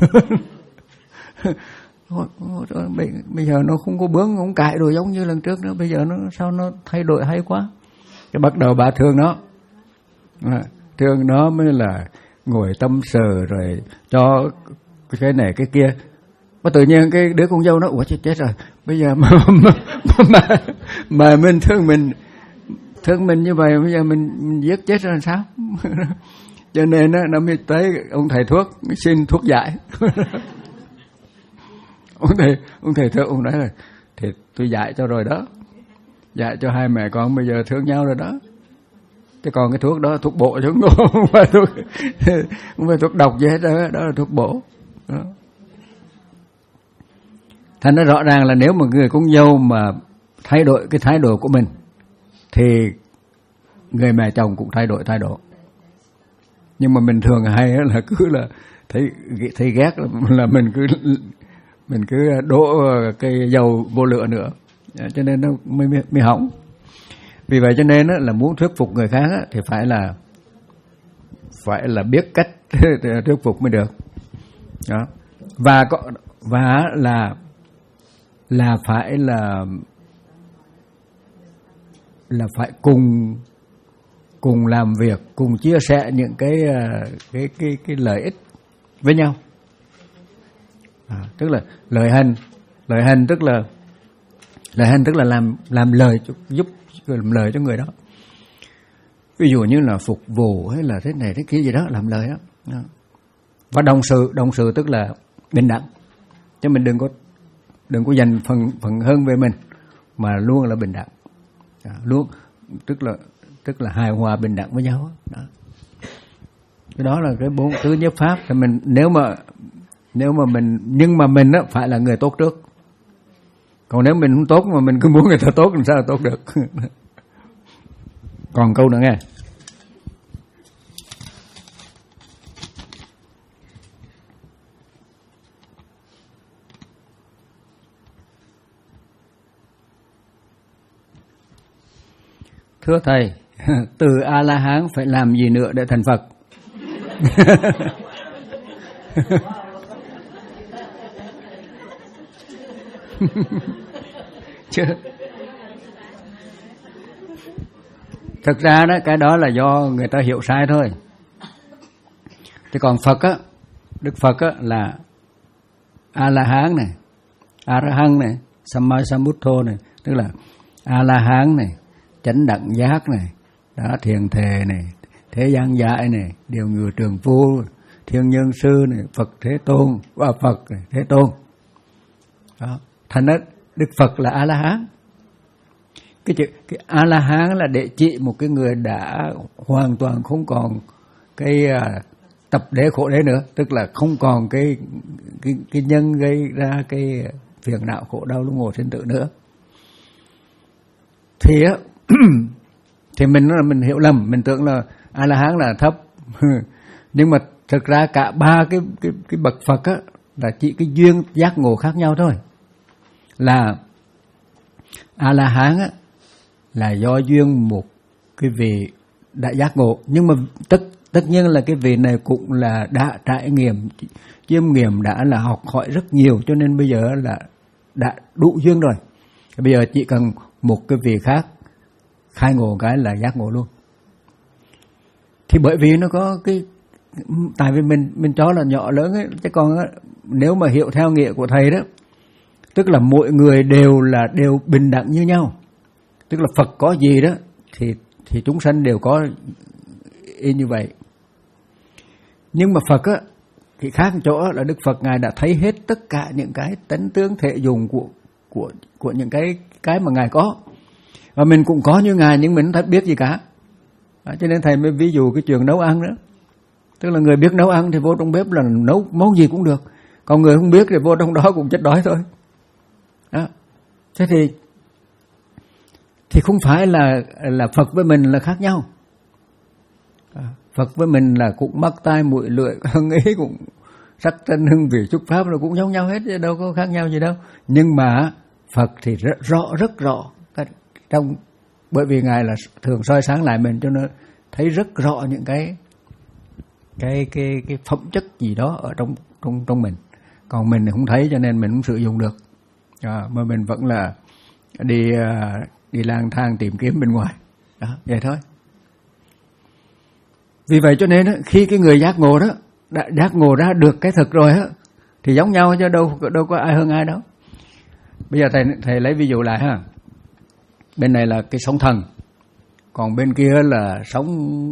Bây giờ nó không có bướng không cãi đồ giống như lần trước nữa, bây giờ nó sao nó thay đổi hay quá. Cái bắt đầu bà thương nó, à, thương nó mới là ngồi tâm sự rồi cho cái này cái kia. Mà tự nhiên cái đứa con dâu nó ủa chết chết rồi, bây giờ mà mà, mà, mà mình thương mình thương mình như vậy, bây giờ mình, mình giết chết rồi làm sao? Cho nên nó, nó mới tới ông thầy thuốc mới xin thuốc giải. Ông thầy ông thầy thuốc ông nói là thì tôi dạy cho rồi đó, dạy cho hai mẹ con bây giờ thương nhau rồi đó. Chứ còn cái thuốc đó thuốc bổ chứ không phải thuốc không phải thuốc độc gì hết đó, đó là thuốc bổ. Đó. Thành nó rõ ràng là nếu mà người con dâu mà thay đổi cái thái độ của mình thì người mẹ chồng cũng thay đổi thái độ. Nhưng mà mình thường hay là cứ là thấy thấy ghét là, là mình cứ mình cứ đổ cái dầu vô lửa nữa, cho nên nó mới mới hỏng. Vì vậy cho nên là muốn thuyết phục người khác thì phải là phải là biết cách thuyết phục mới được. Đó. Và có và là là phải là là phải cùng cùng làm việc, cùng chia sẻ những cái cái cái cái lợi ích với nhau. À, tức là lợi hành, lợi hành tức là lợi hành tức là làm làm lời giúp làm lời cho người đó. Ví dụ như là phục vụ hay là thế này thế kia gì đó, làm lời đó. đó. Và đồng sự, đồng sự tức là bình đẳng. Chứ mình đừng có đừng có dành phần phần hơn về mình, mà luôn là bình đẳng. À, luôn tức là tức là hài hòa bình đẳng với nhau đó. Cái đó là cái bốn tứ nhất pháp. Thì mình nếu mà nếu mà mình nhưng mà mình á phải là người tốt trước. Còn nếu mình không tốt mà mình cứ muốn người ta tốt làm sao là tốt được. Còn câu nữa nghe. Thưa thầy, từ A-la-hán phải làm gì nữa để thành Phật? Chứ thực ra đó, cái đó là do người ta hiểu sai thôi. Thế còn Phật á, Đức Phật á là A-la-hán này, A-ra-hăng này, Samma-sambuddho này, tức là A-la-hán này, chánh đẳng giác này, đó, thiền thề này, thế gian giải này, điều ngự trường phu, thiên nhân sư này, Phật Thế Tôn, và Phật này, Thế Tôn. Đó. Thành đó, Đức Phật là A-la-hán. Cái chữ cái A-la-hán là để chỉ một cái người đã hoàn toàn không còn cái uh, tập đế khổ đế nữa, tức là không còn cái cái cái nhân gây ra cái phiền não khổ đau luân hồi sinh tử nữa. Thì á thì mình là mình hiểu lầm, mình tưởng là A-la-hán là thấp. Nhưng mà thực ra cả ba cái cái cái bậc Phật á là chỉ cái duyên giác ngộ khác nhau thôi. Là A-la-hán á là do duyên một cái vị đã giác ngộ, nhưng mà tất tất nhiên là cái vị này cũng là đã trải nghiệm chiêm nghiệm, đã là học hỏi rất nhiều, cho nên bây giờ là đã đủ duyên rồi. Bây giờ chỉ cần một cái vị khác khai ngộ cái là giác ngộ luôn. Thì bởi vì nó có cái, tại vì mình mình cho là nhỏ lớn ấy, chứ còn á, nếu mà hiểu theo nghĩa của thầy đó, tức là mỗi người đều là đều bình đẳng như nhau. Tức là Phật có gì đó thì thì chúng sanh đều có y như vậy. Nhưng mà Phật á, thì khác chỗ là Đức Phật Ngài đã thấy hết tất cả những cái tánh tướng thể dùng của của của những cái cái mà Ngài có. Và mình cũng có như Ngài, nhưng mình không thấy biết gì cả. Đó, cho nên thầy mới ví dụ cái chuyện nấu ăn đó. Tức là người biết nấu ăn thì vô trong bếp là nấu món gì cũng được. Còn người không biết thì vô trong đó cũng chết đói thôi. Đó. Thế thì thì không phải là là Phật với mình là khác nhau. À, Phật với mình là cũng mắt tai mũi lưỡi hương ý, cũng sắc thân hương vị chúc pháp, nó cũng giống nhau hết, chứ đâu có khác nhau gì đâu. Nhưng mà Phật thì rất rõ, rất rõ trong, bởi vì Ngài là thường soi sáng lại mình, cho nên thấy rất rõ những cái cái cái cái phẩm chất gì đó ở trong trong trong mình. Còn mình thì không thấy, cho nên mình không sử dụng được. À, mà mình vẫn là đi đi lang thang tìm kiếm bên ngoài. Đó, vậy thôi. Vì vậy cho nên khi cái người giác ngộ đó đã giác ngộ ra được cái thực rồi á, thì giống nhau chứ đâu đâu có ai hơn ai đâu. Bây giờ thầy thầy lấy ví dụ lại ha. Bên này là cái sóng thần, còn bên kia là sóng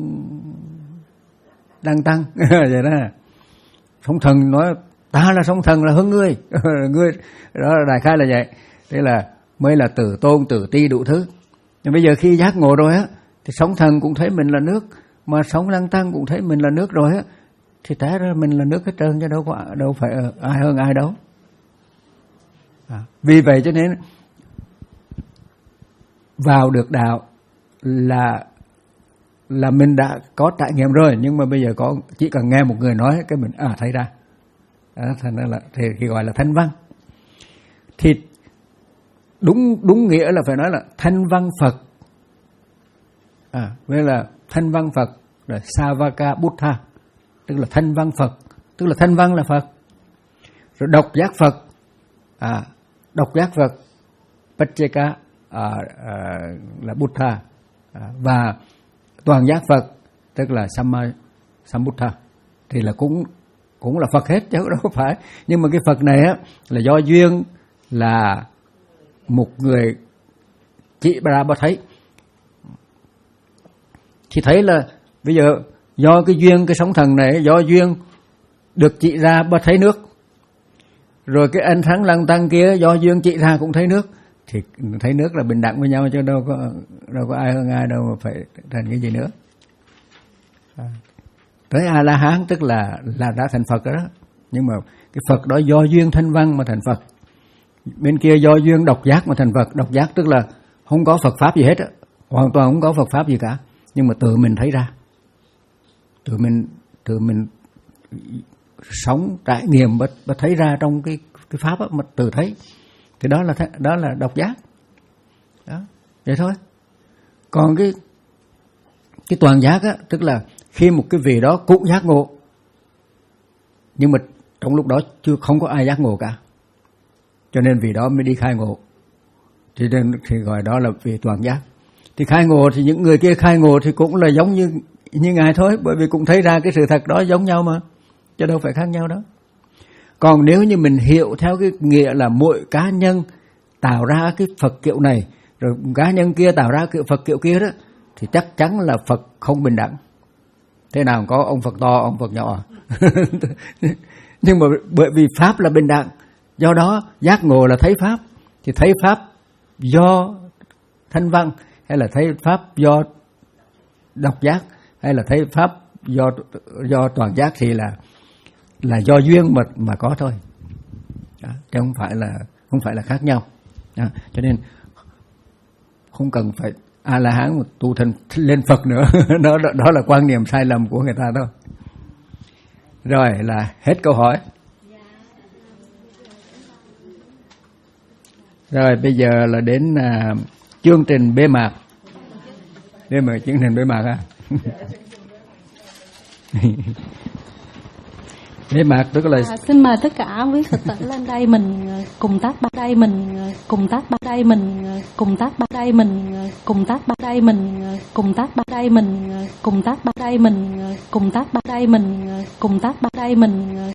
đang tăng vậy đó. Sóng thần nói ta là sóng thần là hơn ngươi. Ngươi đó là đại khái là vậy. Thế là mới là tử tôn tử ti đủ thứ. Nhưng bây giờ khi giác ngộ rồi á, thì sóng thần cũng thấy mình là nước, mà sóng lăng tăng cũng thấy mình là nước rồi á, thì té ra mình là nước hết trơn, chứ đâu có đâu phải ai hơn ai đâu. À, vì vậy cho nên vào được đạo là là mình đã có trải nghiệm rồi, nhưng mà bây giờ có chỉ cần nghe một người nói cái mình à thấy ra. Đó, thành ra là thì, thì gọi là thanh văn. Thì đúng đúng nghĩa là phải nói là thanh văn Phật. À, vậy là thanh văn Phật là Savaka Buddha, tức là thanh văn Phật, tức là thanh văn là Phật. Rồi độc giác Phật, à, độc giác Phật Pacceka à, à, là Buddha, à, và toàn giác Phật tức là Samma Sambuddha, thì là cũng cũng là Phật hết chứ đâu có phải. Nhưng mà cái Phật này á là do duyên là một người chỉ ra bà thấy, thì thấy là bây giờ do cái duyên cái sóng thần này, do duyên được chỉ ra bà thấy nước, rồi cái anh Thắng Lăng Tăng kia do duyên chỉ ra cũng thấy nước, thì thấy nước là bình đẳng với nhau chứ đâu có đâu có ai hơn ai đâu mà phải thành cái gì nữa. À, tới A La Hán tức là là đã thành Phật rồi đó. Nhưng mà cái Phật đó do duyên thanh văn mà thành Phật, bên kia do duyên độc giác mà thành Phật. Độc giác tức là không có Phật pháp gì hết á, hoàn toàn không có Phật pháp gì cả, nhưng mà tự mình thấy ra, tự mình tự mình sống trải nghiệm và, và thấy ra trong cái cái pháp á, mà tự thấy, thì đó là đó là độc giác đó, vậy thôi. Còn cái cái toàn giác á, tức là khi một cái vị đó cũng giác ngộ, nhưng mà trong lúc đó chưa không có ai giác ngộ cả, cho nên vị đó mới đi khai ngộ, thì nên thì gọi đó là vị toàn giác. Thì khai ngộ thì những người kia khai ngộ thì cũng là giống như như ngài thôi, bởi vì cũng thấy ra cái sự thật đó giống nhau mà, chứ đâu phải khác nhau đó. Còn nếu như mình hiểu theo cái nghĩa là mỗi cá nhân tạo ra cái Phật kiểu này, rồi cá nhân kia tạo ra cái Phật kiểu kia đó, thì chắc chắn là Phật không bình đẳng. Thế nào có ông Phật to, ông Phật nhỏ. Nhưng mà bởi vì Pháp là bình đẳng, do đó giác ngộ là thấy Pháp. Thì thấy Pháp do thanh văn, hay là thấy Pháp do độc giác, hay là thấy Pháp do do toàn giác, thì là là do duyên mà mà có thôi. Đó, chứ không phải là không phải là khác nhau. Đó, cho nên không cần phải A La Hán mà tu thành lên Phật nữa. đó, đó đó là quan niệm sai lầm của người ta thôi. Rồi là hết câu hỏi. Rồi bây giờ là đến uh, chương trình bế mạc. Đây mà chương trình bế mạc ha. Bế mạc tức là à, xin mời tất cả quý Phật tử lên đây mình cùng tác ba đây mình cùng tác ba đây mình cùng tác ba đây mình cùng tác ba đây mình cùng tác ba đây mình cùng tác ba đây mình cùng tác ba đây mình cùng tác ba đây mình